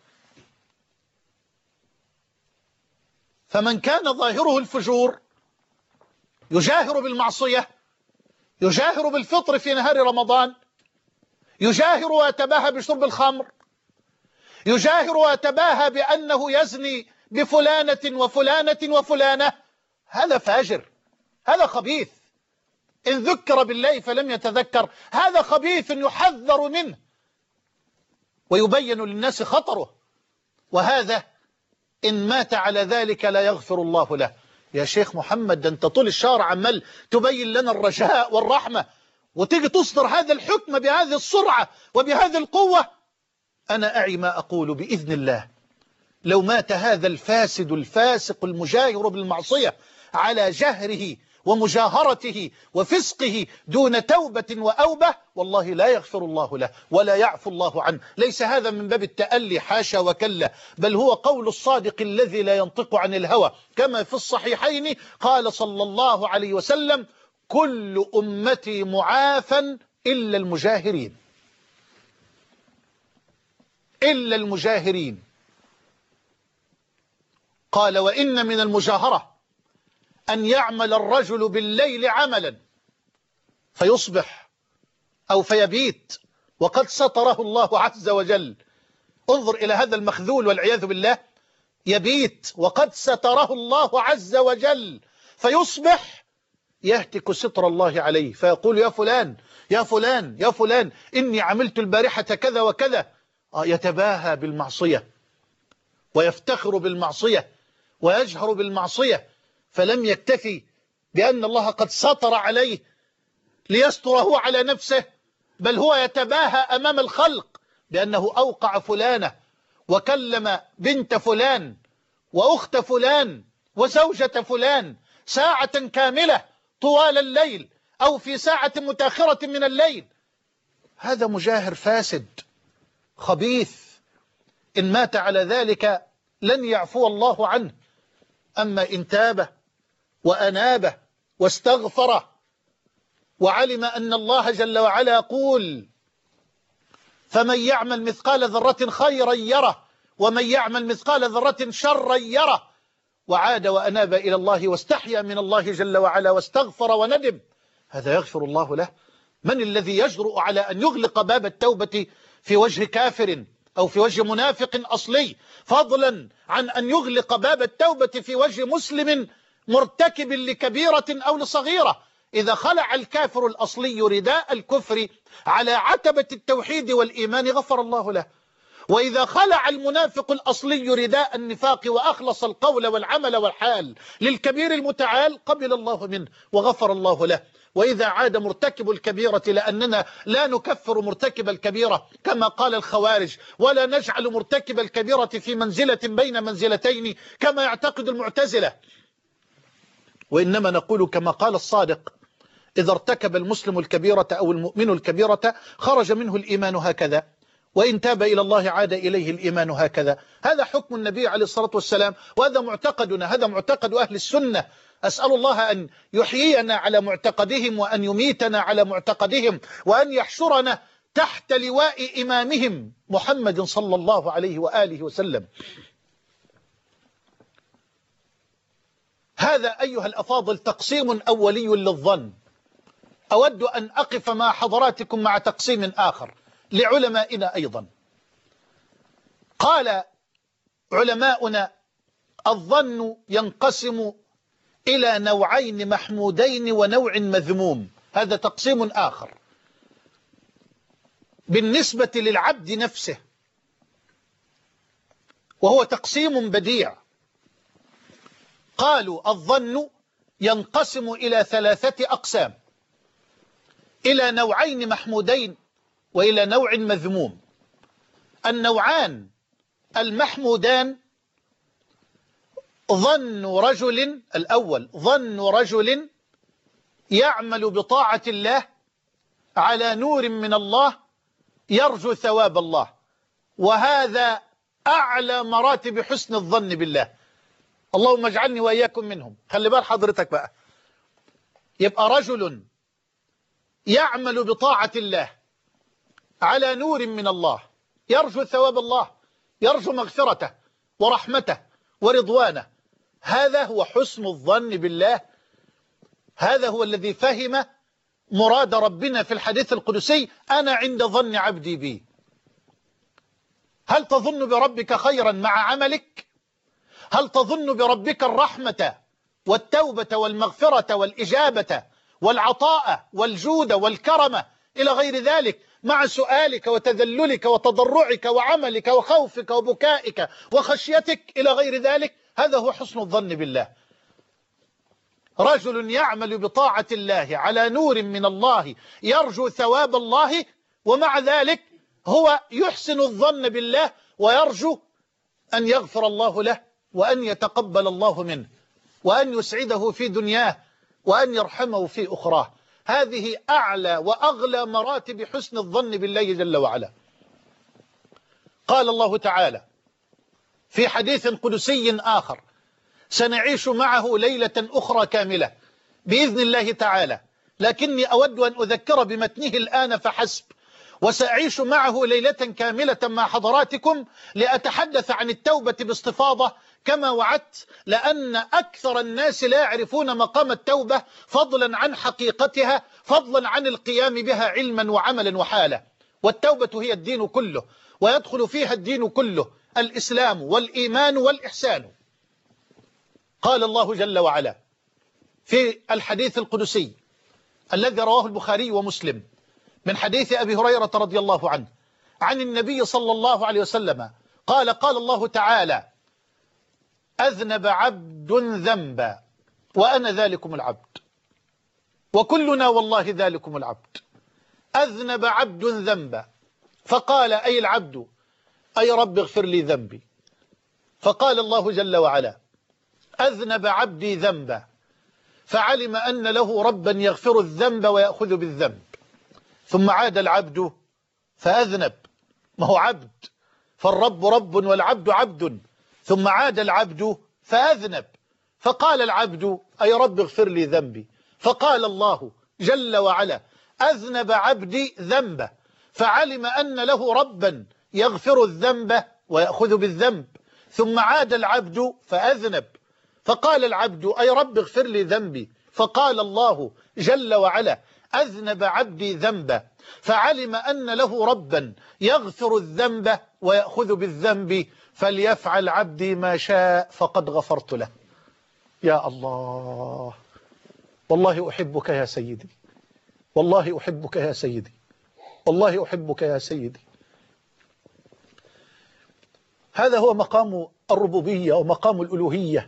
فمن كان ظاهره الفجور يجاهر بالمعصية، يجاهر بالفطر في نهار رمضان، يجاهر ويتباهى بشرب الخمر، يجاهر ويتباهى بأنه يزني بفلانة وفلانة وفلانة، هذا فاجر، هذا خبيث. إن ذكر بالله فلم يتذكر، هذا خبيث يحذر منه ويبين للناس خطره، وهذا إن مات على ذلك لا يغفر الله له. يا شيخ محمد، ده أنت طول الشهر عمال تبين لنا الرجاء والرحمة، وتيجي تصدر هذا الحكم بهذه السرعة وبهذه القوة. أنا أعي ما أقول بإذن الله. لو مات هذا الفاسد الفاسق المجاهر بالمعصية على جهره ومجاهرته وفسقه دون توبة وأوبة، والله لا يغفر الله له ولا يعفو الله عنه. ليس هذا من باب التألي، حاشا وكلا، بل هو قول الصادق الذي لا ينطق عن الهوى، كما في الصحيحين قال صلى الله عليه وسلم: كل أمتي معافى إلا المجاهرين، إلا المجاهرين. قال: وإن من المجاهرة أن يعمل الرجل بالليل عملا فيصبح أو فيبيت وقد ستره الله عز وجل. انظر إلى هذا المخذول والعياذ بالله، يبيت وقد ستره الله عز وجل، فيصبح يهتك ستر الله عليه، فيقول: يا فلان يا فلان يا فلان إني عملت البارحة كذا وكذا. يتباهى بالمعصية ويفتخر بالمعصية ويجهر بالمعصية فلم يكتفي بأن الله قد سطر عليه ليستره على نفسه، بل هو يتباهى أمام الخلق بأنه أوقع فلانة وكلم بنت فلان وأخت فلان وزوجة فلان ساعة كاملة طوال الليل أو في ساعة متأخرة من الليل. هذا مجاهر فاسد خبيث، إن مات على ذلك لن يعفو الله عنه. أما إن تاب وأناب واستغفر وعلم أن الله جل وعلا يقول فمن يعمل مثقال ذرة خيرا يره ومن يعمل مثقال ذرة شرا يره، وعاد وأناب إلى الله واستحيا من الله جل وعلا واستغفر وندم، هذا يغفر الله له. من الذي يجرؤ على أن يغلق باب التوبة في وجه كافر أو في وجه منافق أصلي، فضلا عن أن يغلق باب التوبة في وجه مسلم مرتكب لكبيرة أو لصغيرة؟ إذا خلع الكافر الأصلي رداء الكفر على عتبة التوحيد والإيمان غفر الله له، وإذا خلع المنافق الأصلي رداء النفاق وأخلص القول والعمل والحال للكبير المتعال قبل الله منه وغفر الله له. وإذا عاد مرتكب الكبيرة، لأننا لا نكفر مرتكب الكبيرة كما قال الخوارج، ولا نجعل مرتكب الكبيرة في منزلة بين منزلتين كما يعتقد المعتزلة، وإنما نقول كما قال الصادق: إذا ارتكب المسلم الكبيرة أو المؤمن الكبيرة خرج منه الإيمان هكذا، وإن تاب إلى الله عاد إليه الإيمان هكذا. هذا حكم النبي عليه الصلاة والسلام، وهذا معتقدنا، هذا معتقد أهل السنة. أسأل الله أن يحيينا على معتقدهم وأن يميتنا على معتقدهم وأن يحشرنا تحت لواء إمامهم محمد صلى الله عليه وآله وسلم. هذا أيها الأفاضل تقسيم أولي للظن. أود أن أقف مع حضراتكم مع تقسيم آخر لعلمائنا أيضا. قال علماؤنا: الظن ينقسم إلى نوعين محمودين ونوع مذموم. هذا تقسيم آخر بالنسبة للعبد نفسه، وهو تقسيم بديع. قالوا: الظن ينقسم إلى ثلاثة أقسام، إلى نوعين محمودين وإلى نوع مذموم. النوعان المحمودان: ظن رجل الأول ظن رجل يعمل بطاعة الله على نور من الله يرجو ثواب الله، وهذا أعلى مراتب حسن الظن بالله. اللهم اجعلني وإياكم منهم. خلي بال حضرتك بقى، يبقى رجل يعمل بطاعة الله على نور من الله يرجو ثواب الله، يرجو مغفرته ورحمته ورضوانه، هذا هو حسن الظن بالله. هذا هو الذي فهم مراد ربنا في الحديث القدسي: أنا عند ظن عبدي بي. هل تظن بربك خيرا مع عملك؟ هل تظن بربك الرحمة والتوبة والمغفرة والإجابة والعطاء والجود والكرم إلى غير ذلك، مع سؤالك وتذللك وتضرعك وعملك وخوفك وبكائك وخشيتك إلى غير ذلك؟ هذا هو حسن الظن بالله. رجل يعمل بطاعة الله على نور من الله يرجو ثواب الله، ومع ذلك هو يحسن الظن بالله ويرجو أن يغفر الله له وأن يتقبل الله منه وأن يسعده في دنياه وأن يرحمه في أخراه. هذه أعلى وأغلى مراتب حسن الظن بالله جل وعلا. قال الله تعالى في حديث قدسي آخر: سنعيش معه ليلة أخرى كاملة بإذن الله تعالى، لكني أود أن أذكر بمتنه الآن فحسب. وسأعيش معه ليلة كاملة مع حضراتكم لأتحدث عن التوبة باستفاضة كما وعدت، لأن أكثر الناس لا يعرفون مقام التوبة فضلا عن حقيقتها، فضلا عن القيام بها علما وعملا وحالا. والتوبة هي الدين كله، ويدخل فيها الدين كله: الإسلام والإيمان والإحسان. قال الله جل وعلا في الحديث القدسي الذي رواه البخاري ومسلم من حديث أبي هريرة رضي الله عنه عن النبي صلى الله عليه وسلم قال: قال الله تعالى: أذنب عبد ذنبا وأنا ذلكم العبد، وكلنا والله ذلكم العبد. أذنب عبد ذنبا فقال أي العبد أي رب اغفر لي ذنبي، فقال الله جل وعلا أذنب عبدي ذنبا، فعلم أن له ربا يغفر الذنب ويأخذ بالذنب، ثم عاد العبد فأذنب، ما هو عبد، فالرب رب والعبد عبد، ثم عاد العبد فأذنب، فقال العبد أي رب اغفر لي ذنبي، فقال الله جل وعلا أذنب عبدي ذنبه، فعلم أن له ربا يغفر الذنب ويأخذ بالذنب، ثم عاد العبد فأذنب، فقال العبد أي رب اغفر لي ذنبي، فقال الله جل وعلا أذنب عبدي ذنبا، فعلم أن له ربا يغفر الذنب ويأخذ بالذنب، فليفعل عبدي ما شاء فقد غفرت له. يا الله، والله أحبك يا سيدي، والله أحبك يا سيدي، والله أحبك يا سيدي. هذا هو مقام الربوبية ومقام الألوهية.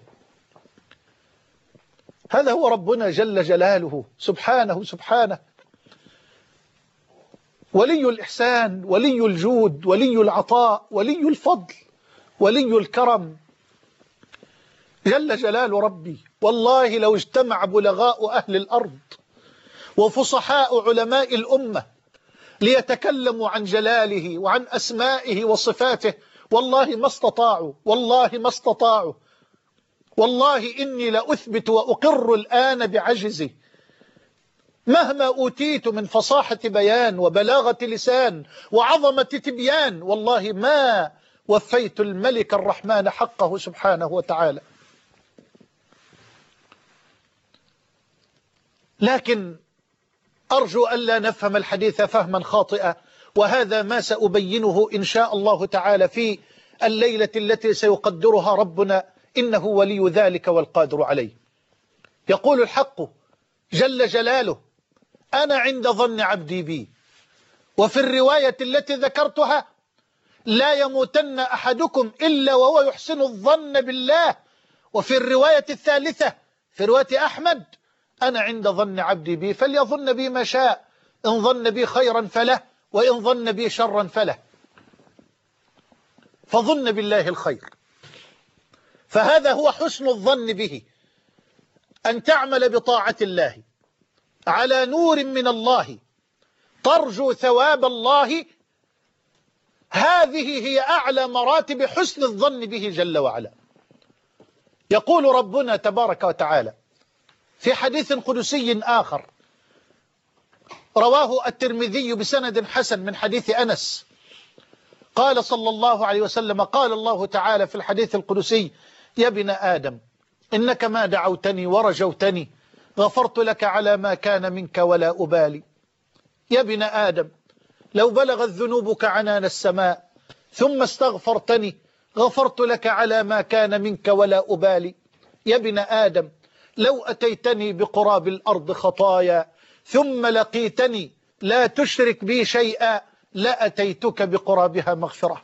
هذا هو ربنا جل جلاله سبحانه سبحانه، ولي الإحسان، ولي الجود، ولي العطاء، ولي الفضل، ولي الكرم، جل جلال ربي. والله لو اجتمع بلغاء أهل الأرض وفصحاء علماء الأمة ليتكلموا عن جلاله وعن أسمائه وصفاته، والله ما استطاعوا، والله ما استطاعوا. والله إني لأثبت وأقر الآن بعجزي، مهما أوتيت من فصاحة بيان وبلاغة لسان وعظمة تبيان، والله ما وفيت الملك الرحمن حقه سبحانه وتعالى. لكن أرجو ألا نفهم الحديث فهما خاطئا، وهذا ما سأبينه إن شاء الله تعالى في الليلة التي سيقدرها ربنا، إنه ولي ذلك والقادر عليه. يقول الحق جل جلاله أنا عند ظن عبدي بي. وفي الرواية التي ذكرتها لا يموتن أحدكم إلا وهو يحسن الظن بالله. وفي الرواية الثالثة في رواية أحمد أنا عند ظن عبدي بي فليظن بي ما شاء، إن ظن بي خيرا فله وإن ظن بي شرا فله. فظن بالله الخير، فهذا هو حسن الظن به، أن تعمل بطاعة الله على نور من الله ترجو ثواب الله. هذه هي أعلى مراتب حسن الظن به جل وعلا. يقول ربنا تبارك وتعالى في حديث قدسي آخر رواه الترمذي بسند حسن من حديث أنس، قال صلى الله عليه وسلم قال الله تعالى في الحديث القدسي يا ابن آدم إنك ما دعوتني ورجوتني غفرت لك على ما كان منك ولا أبالي. يا ابن آدم لو بلغت ذنوبك عنان السماء ثم استغفرتني غفرت لك على ما كان منك ولا أبالي. يا ابن آدم لو أتيتني بقراب الأرض خطايا ثم لقيتني لا تشرك بي شيئا لأتيتك بقرابها مغفرة.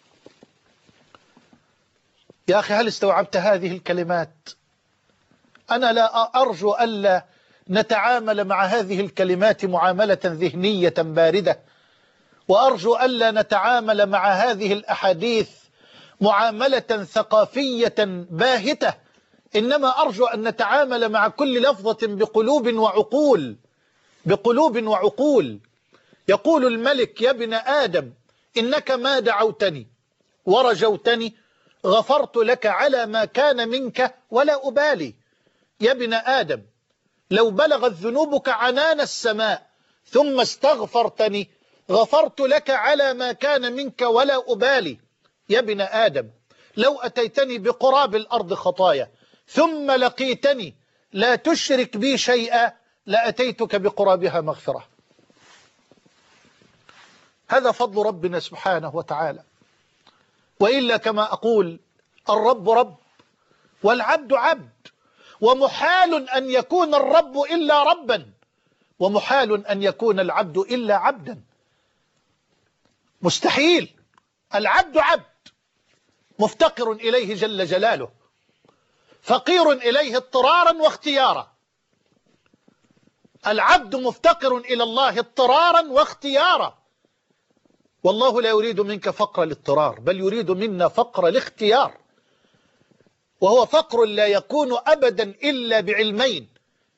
يا أخي هل استوعبت هذه الكلمات؟ أنا لا أرجو ألا نتعامل مع هذه الكلمات معاملة ذهنية باردة، وأرجو ألا نتعامل مع هذه الأحاديث معاملة ثقافية باهتة، إنما أرجو أن نتعامل مع كل لفظة بقلوب وعقول، بقلوب وعقول. يقول الملك يا ابن آدم إنك ما دعوتني ورجوتني غفرت لك على ما كان منك ولا أبالي. يا ابن آدم لو بلغت ذنوبك عنان السماء ثم استغفرتني غفرت لك على ما كان منك ولا أبالي. يا ابن آدم لو أتيتني بقراب الأرض خطايا ثم لقيتني لا تشرك بي شيئا لأتيتك بقرابها مغفرة. هذا فضل ربنا سبحانه وتعالى. وإلا كما أقول الرب رب والعبد عبد، ومحال أن يكون الرب إلا ربا، ومحال أن يكون العبد إلا عبدا. مستحيل. العبد عبد مفتقر إليه جل جلاله، فقير إليه اضطرارا واختيارا. العبد مفتقر إلى الله اضطرارا واختيارا، والله لا يريد منك فقر الاضطرار، بل يريد منا فقر الاختيار، وهو فقر لا يكون أبدا إلا بعلمين: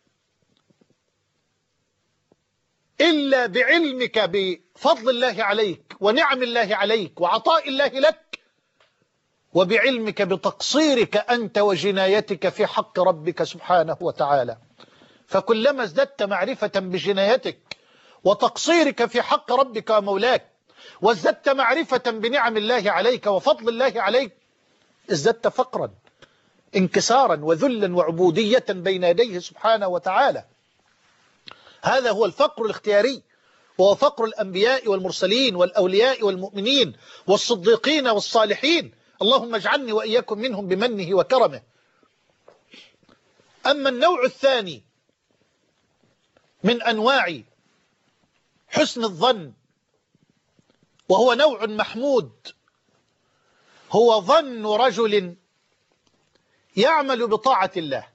إلا بعلمك بفضل الله عليك ونعم الله عليك وعطاء الله لك، وبعلمك بتقصيرك أنت وجنايتك في حق ربك سبحانه وتعالى. فكلما ازددت معرفة بجنايتك وتقصيرك في حق ربك ومولاك، وازددت معرفة بنعم الله عليك وفضل الله عليك، ازددت فقرا، انكسارا وذلا وعبودية بين يديه سبحانه وتعالى. هذا هو الفقر الاختياري، وهو فقر الأنبياء والمرسلين والأولياء والمؤمنين والصديقين والصالحين، اللهم اجعلني وإياكم منهم بمنه وكرمه. أما النوع الثاني من أنواع حسن الظن، وهو نوع محمود، هو ظن رجل يعمل بطاعة الله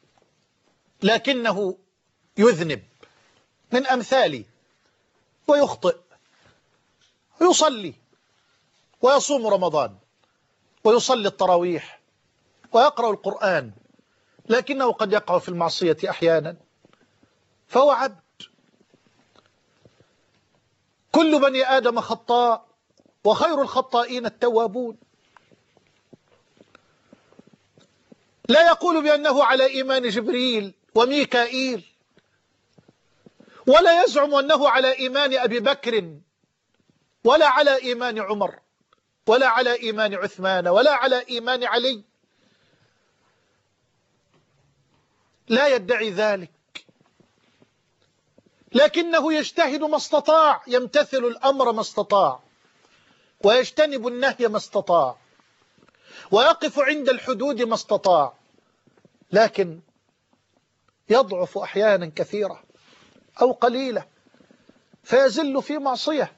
لكنه يذنب، من أمثالي، ويخطئ ويصلي ويصوم رمضان ويصلي التراويح ويقرأ القرآن، لكنه قد يقع في المعصية أحيانا، فهو عبد. كل بني آدم خطاء وخير الخطائين التوابون. لا يقول بأنه على إيمان جبريل وميكائيل، ولا يزعم أنه على إيمان أبي بكر، ولا على إيمان عمر، ولا على إيمان عثمان، ولا على إيمان علي. لا يدعي ذلك، لكنه يجتهد ما استطاع، يمتثل الأمر ما استطاع، ويجتنب النهي ما استطاع، ويقف عند الحدود ما استطاع، لكن يضعف أحيانا كثيرة أو قليلة فيزل في معصية،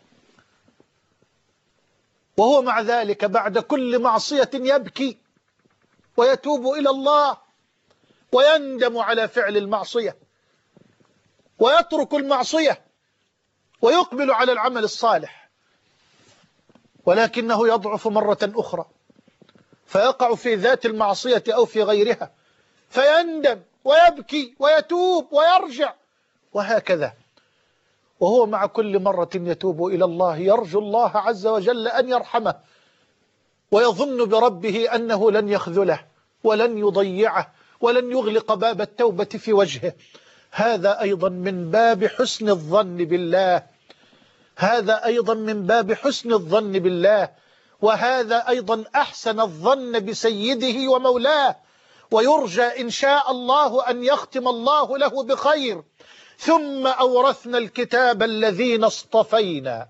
وهو مع ذلك بعد كل معصية يبكي ويتوب إلى الله ويندم على فعل المعصية ويترك المعصية ويقبل على العمل الصالح، ولكنه يضعف مرة أخرى فيقع في ذات المعصية أو في غيرها فيندم ويبكي ويتوب ويرجع، وهكذا. وهو مع كل مرة يتوب إلى الله يرجو الله عز وجل أن يرحمه، ويظن بربه أنه لن يخذله ولن يضيعه ولن يغلق باب التوبة في وجهه. هذا أيضا من باب حسن الظن بالله، هذا أيضا من باب حسن الظن بالله، وهذا أيضا أحسن الظن بسيده ومولاه، ويرجى إن شاء الله أن يختم الله له بخير. ثم أورثنا الكتاب الذين اصطفينا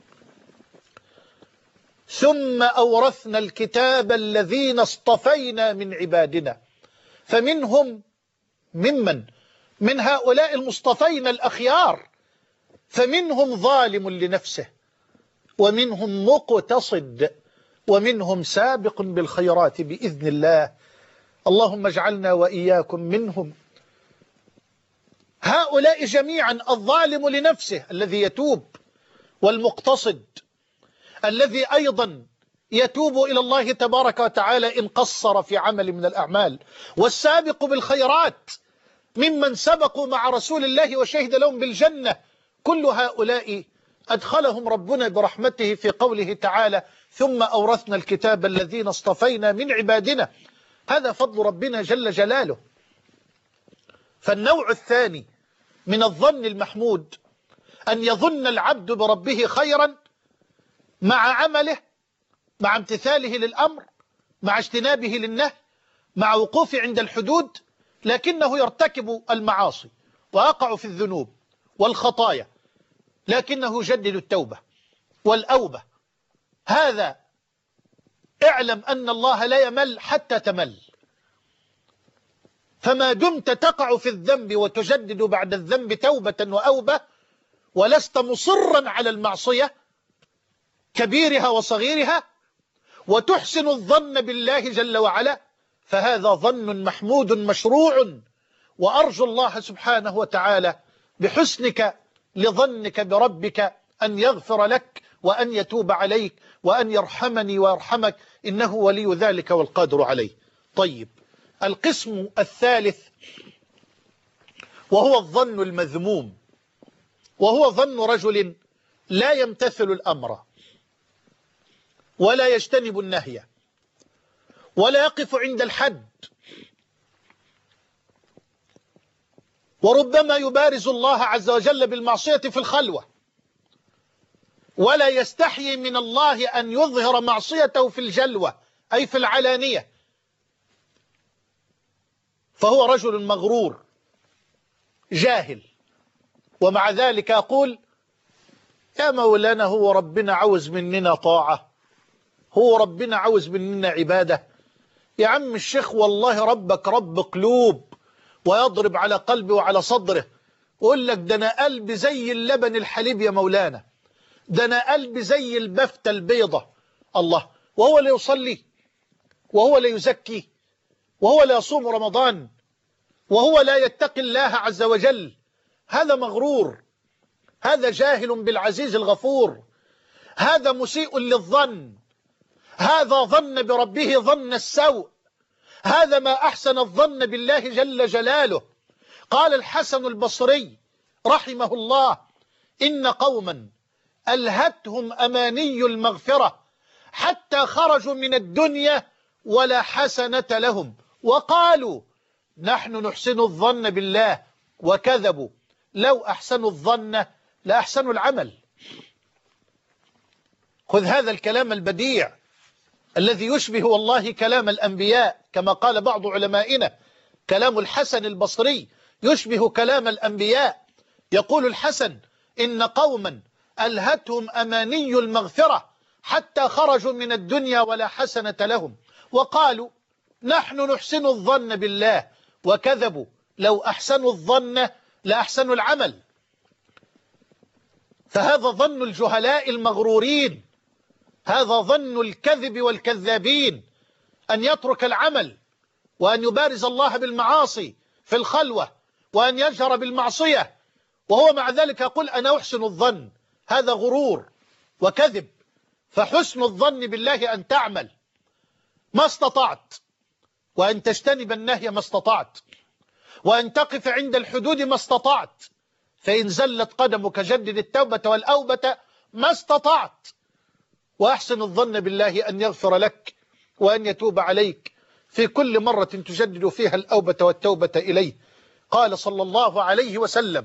ثم أورثنا الكتاب الذين اصطفينا من عبادنا، فمنهم ممن من هؤلاء المصطفين الأخيار، فمنهم ظالم لنفسه، ومنهم مقتصد، ومنهم سابق بالخيرات بإذن الله. اللهم اجعلنا وإياكم منهم. هؤلاء جميعا، الظالم لنفسه الذي يتوب، والمقتصد الذي أيضا يتوب إلى الله تبارك وتعالى إن قصر في عمل من الأعمال، والسابق بالخيرات ممن سبقوا مع رسول الله وشهد لهم بالجنة، كل هؤلاء أدخلهم ربنا برحمته في قوله تعالى: ثم أورثنا الكتاب الذين اصطفينا من عبادنا. هذا فضل ربنا جل جلاله. فالنوع الثاني من الظن المحمود أن يظن العبد بربه خيرا مع عمله، مع امتثاله للأمر، مع اجتنابه للنهي، مع وقوف عند الحدود، لكنه يرتكب المعاصي ويقع في الذنوب والخطايا، لكنه يجدد التوبة والأوبة. هذا اعلم أن الله لا يمل حتى تمل، فما دمت تقع في الذنب وتجدد بعد الذنب توبة وأوبة، ولست مصرا على المعصية كبيرها وصغيرها، وتحسن الظن بالله جل وعلا، فهذا ظن محمود مشروع، وأرجو الله سبحانه وتعالى بحسنك لظنك بربك أن يغفر لك وأن يتوب عليك وأن يرحمني ويرحمك، إنه ولي ذلك والقادر عليه. طيب، القسم الثالث وهو الظن المذموم، وهو ظن رجل لا يمتثل الأمر ولا يجتنب النهي ولا يقف عند الحد، وربما يبارز الله عز وجل بالمعصية في الخلوة، ولا يستحيي من الله أن يظهر معصيته في الجلوة أي في العلانية، فهو رجل مغرور جاهل. ومع ذلك أقول يا مولانا، هو ربنا عاوز مننا طاعة؟ هو ربنا عاوز مننا عبادة؟ يا عم الشيخ والله ربك رب قلوب، ويضرب على قلبي وعلى صدره ويقول لك ده أنا قلبي زي اللبن الحليب يا مولانا، ده أنا قلبي زي البفتة البيضة. الله، وهو لا يصلي، وهو لا يزكي، وهو لا يصوم رمضان، وهو لا يتقي الله عز وجل. هذا مغرور، هذا جاهل بالعزيز الغفور، هذا مسيء للظن، هذا ظن بربه ظن السوء، هذا ما أحسن الظن بالله جل جلاله. قال الحسن البصري رحمه الله: إن قوما ألهتهم أماني المغفرة حتى خرجوا من الدنيا ولا حسنة لهم، وقالوا نحن نحسن الظن بالله، وكذبوا، لو أحسنوا الظن لأحسنوا العمل. خذ هذا الكلام البديع الذي يشبه والله كلام الأنبياء، كما قال بعض علمائنا كلام الحسن البصري يشبه كلام الأنبياء. يقول الحسن: إن قوما ألهتهم أماني المغفرة حتى خرجوا من الدنيا ولا حسنة لهم، وقالوا نحن نحسن الظن بالله، وكذبوا، لو أحسنوا الظن لأحسنوا العمل. فهذا ظن الجهلاء المغرورين، هذا ظن الكذب والكذابين، أن يترك العمل وأن يبارز الله بالمعاصي في الخلوة وأن يجهر بالمعصية، وهو مع ذلك يقول أنا أحسن الظن. هذا غرور وكذب. فحسن الظن بالله أن تعمل ما استطعت، وأن تجتنب النهي ما استطعت، وأن تقف عند الحدود ما استطعت، فإن زلت قدمك جدد التوبة والأوبة ما استطعت، وأحسن الظن بالله أن يغفر لك وأن يتوب عليك في كل مرة تجدد فيها الأوبة والتوبة إليه. قال صلى الله عليه وسلم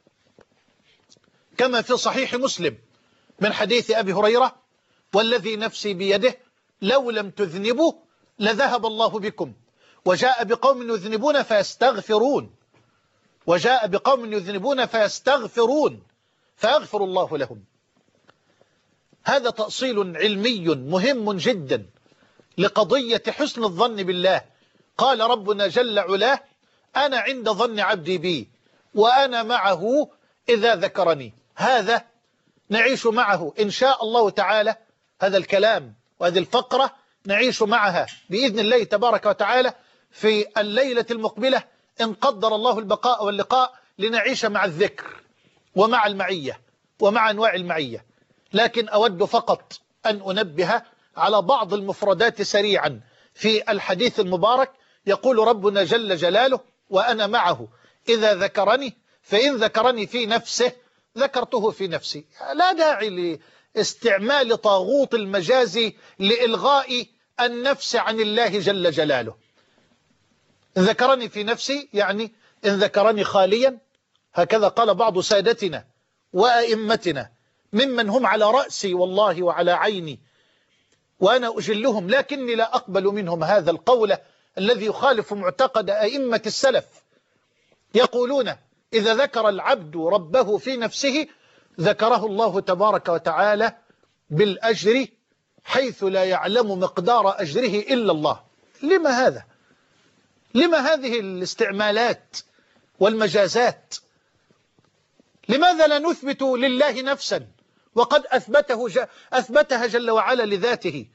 كما في صحيح مسلم من حديث أبي هريرة: والذي نفسي بيده لو لم تذنبوا لذهب الله بكم، وجاء بقوم يذنبون فيستغفرون، وجاء بقوم يذنبون فيستغفرون فيغفر الله لهم. هذا تأصيل علمي مهم جدا لقضية حسن الظن بالله. قال ربنا جل علاه: أنا عند ظن عبدي بي وأنا معه إذا ذكرني. هذا نعيش معه إن شاء الله تعالى، هذا الكلام وهذه الفقرة نعيش معها بإذن الله تبارك وتعالى في الليلة المقبلة إن قدر الله البقاء واللقاء، لنعيش مع الذكر ومع المعية ومع أنواع المعية. لكن أود فقط أن أنبه على بعض المفردات سريعا في الحديث المبارك. يقول ربنا جل جلاله: وأنا معه إذا ذكرني، فإن ذكرني في نفسه ذكرته في نفسي. لا داعي لاستعمال طاغوت المجاز لإلغاء النفس عن الله جل جلاله. إن ذكرني في نفسي يعني إن ذكرني خاليا، هكذا قال بعض سادتنا وأئمتنا ممن هم على رأسي والله وعلى عيني وأنا أجلهم، لكني لا أقبل منهم هذا القول الذي يخالف معتقد أئمة السلف. يقولون: إذا ذكر العبد ربه في نفسه ذكره الله تبارك وتعالى بالأجر حيث لا يعلم مقدار أجره إلا الله. لما هذا؟ لما هذه الاستعمالات والمجازات؟ لماذا لا نثبت لله نفسا وقد أثبته ج... أثبتها جل وعلا لذاته،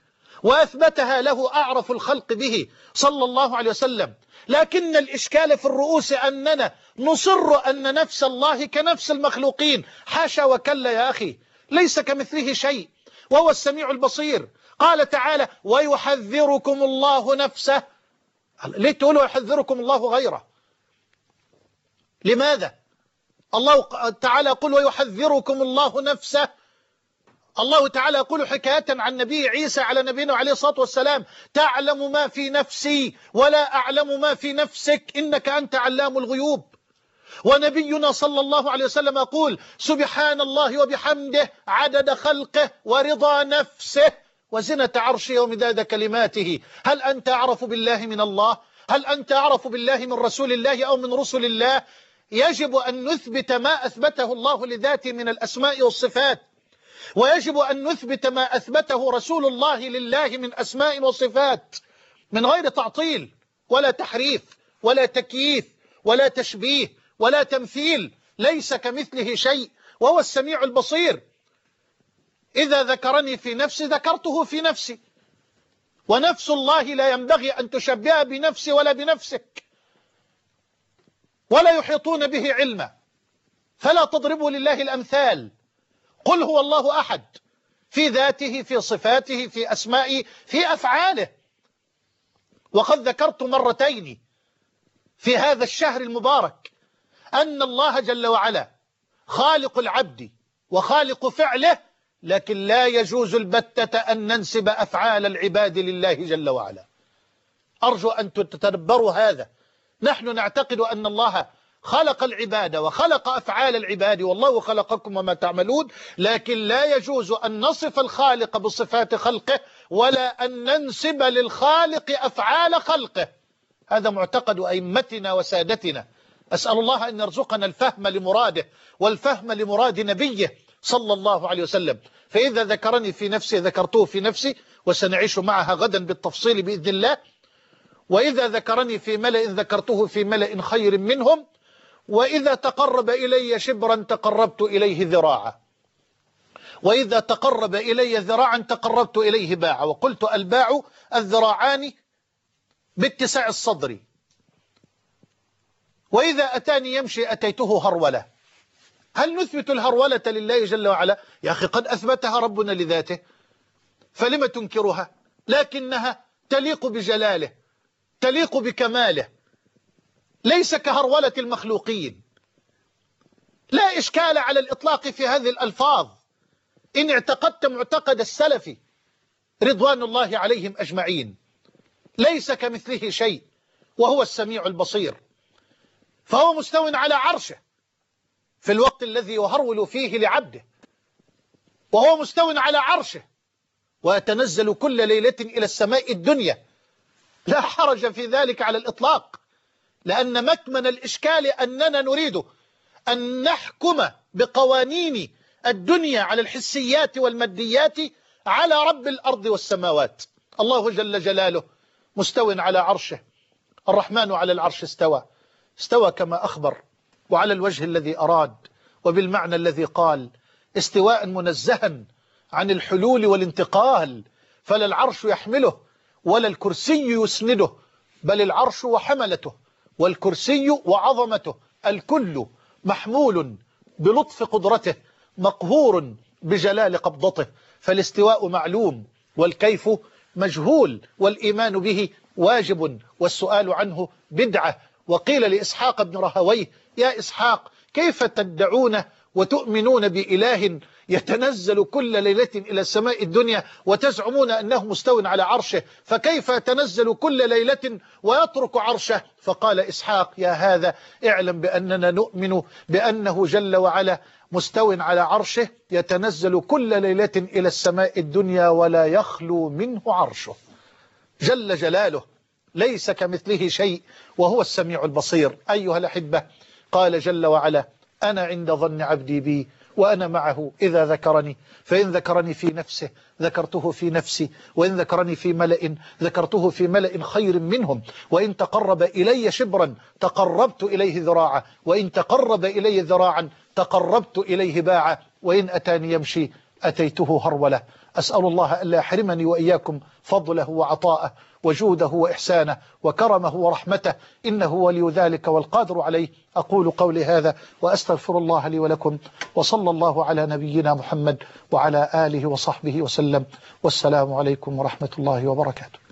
وأثبتها له أعرف الخلق به صلى الله عليه وسلم. لكن الإشكال في الرؤوس أننا نصر أن نفس الله كنفس المخلوقين. حاشا وكلا يا أخي، ليس كمثله شيء وهو السميع البصير. قال تعالى ويحذركم الله نفسه. ليه تقولوا يحذركم الله غيره؟ لماذا؟ الله تعالى يقول ويحذركم الله نفسه. الله تعالى يقول حكاية عن نبي عيسى على نبينا عليه الصلاة والسلام تعلم ما في نفسي ولا أعلم ما في نفسك إنك أنت علام الغيوب. ونبينا صلى الله عليه وسلم يقول سبحان الله وبحمده عدد خلقه ورضا نفسه وزنة عرشه ومداد كلماته. هل أنت أعرف بالله من الله؟ هل أنت أعرف بالله من رسول الله أو من رسل الله؟ يجب أن نثبت ما أثبته الله لذاته من الأسماء والصفات، ويجب أن نثبت ما أثبته رسول الله لله من أسماء وصفات من غير تعطيل ولا تحريف ولا تكييف ولا تشبيه ولا تمثيل. ليس كمثله شيء وهو السميع البصير. إذا ذكرني في نفسي ذكرته في نفسي، ونفس الله لا ينبغي أن تشبه بنفسي ولا بنفسك، ولا يحيطون به علما. فلا تضربوا لله الأمثال. قل هو الله أحد في ذاته في صفاته في أسمائه في أفعاله. وقد ذكرت مرتين في هذا الشهر المبارك أن الله جل وعلا خالق العبد وخالق فعله، لكن لا يجوز البتة أن ننسب أفعال العباد لله جل وعلا. أرجو أن تتدبروا هذا. نحن نعتقد أن الله خلق العباد وخلق أفعال العباد، والله خلقكم وما تعملون، لكن لا يجوز أن نصف الخالق بصفات خلقه ولا أن ننسب للخالق أفعال خلقه. هذا معتقد أئمتنا وسادتنا. أسأل الله أن يرزقنا الفهم لمراده والفهم لمراد نبيه صلى الله عليه وسلم. فإذا ذكرني في نفسي ذكرته في نفسي، وسنعيش معها غدا بالتفصيل بإذن الله. وإذا ذكرني في ملأ ذكرته في ملأ خير منهم، وإذا تقرب إلي شبرا تقربت إليه ذراعا، وإذا تقرب إلي ذراعا تقربت إليه باعا. وقلت الباع الذراعان باتساع الصدر. وإذا أتاني يمشي أتيته هرولة. هل نثبت الهرولة لله جل وعلا؟ يا أخي قد أثبتها ربنا لذاته، فلم تنكرها؟ لكنها تليق بجلاله، تليق بكماله، ليس كهرولة المخلوقين. لا إشكال على الإطلاق في هذه الألفاظ إن اعتقدت معتقد السلف رضوان الله عليهم أجمعين. ليس كمثله شيء وهو السميع البصير. فهو مستو على عرشه في الوقت الذي يهرول فيه لعبده، وهو مستو على عرشه ويتنزل كل ليلة إلى السماء الدنيا. لا حرج في ذلك على الإطلاق، لأن مكمن الإشكال أننا نريد أن نحكم بقوانين الدنيا على الحسيات والماديات على رب الأرض والسماوات. الله جل جلاله مستو على عرشه، الرحمن على العرش استوى، استوى كما أخبر وعلى الوجه الذي أراد وبالمعنى الذي قال، استواء منزها عن الحلول والانتقال. فلا العرش يحمله ولا الكرسي يسنده، بل العرش وحملته والكرسي وعظمته الكل محمول بلطف قدرته مقهور بجلال قبضته. فالاستواء معلوم والكيف مجهول، والإيمان به واجب والسؤال عنه بدعة. وقيل لإسحاق بن رهويه يا إسحاق كيف تدعون وتؤمنون بإله يتنزل كل ليلة إلى السماء الدنيا وتزعمون أنه مستو على عرشه، فكيف يتنزل كل ليلة ويترك عرشه؟ فقال إسحاق يا هذا اعلم بأننا نؤمن بأنه جل وعلا مستو على عرشه يتنزل كل ليلة إلى السماء الدنيا ولا يخلو منه عرشه جل جلاله، ليس كمثله شيء وهو السميع البصير. أيها الأحبة، قال جل وعلا أنا عند ظن عبدي بي وأنا معه إذا ذكرني، فإن ذكرني في نفسه ذكرته في نفسي، وإن ذكرني في ملأ ذكرته في ملأ خير منهم، وإن تقرب إلي شبرا تقربت إليه ذراعا، وإن تقرب إلي ذراعا تقربت إليه باعا، وإن أتاني يمشي أتيته هرولة. أسأل الله ألا يحرمني وإياكم فضله وعطاءه وجوده وإحسانه وكرمه ورحمته، إنه ولي ذلك والقادر عليه. أقول قولي هذا وأستغفر الله لي ولكم، وصلى الله على نبينا محمد وعلى آله وصحبه وسلم، والسلام عليكم ورحمة الله وبركاته.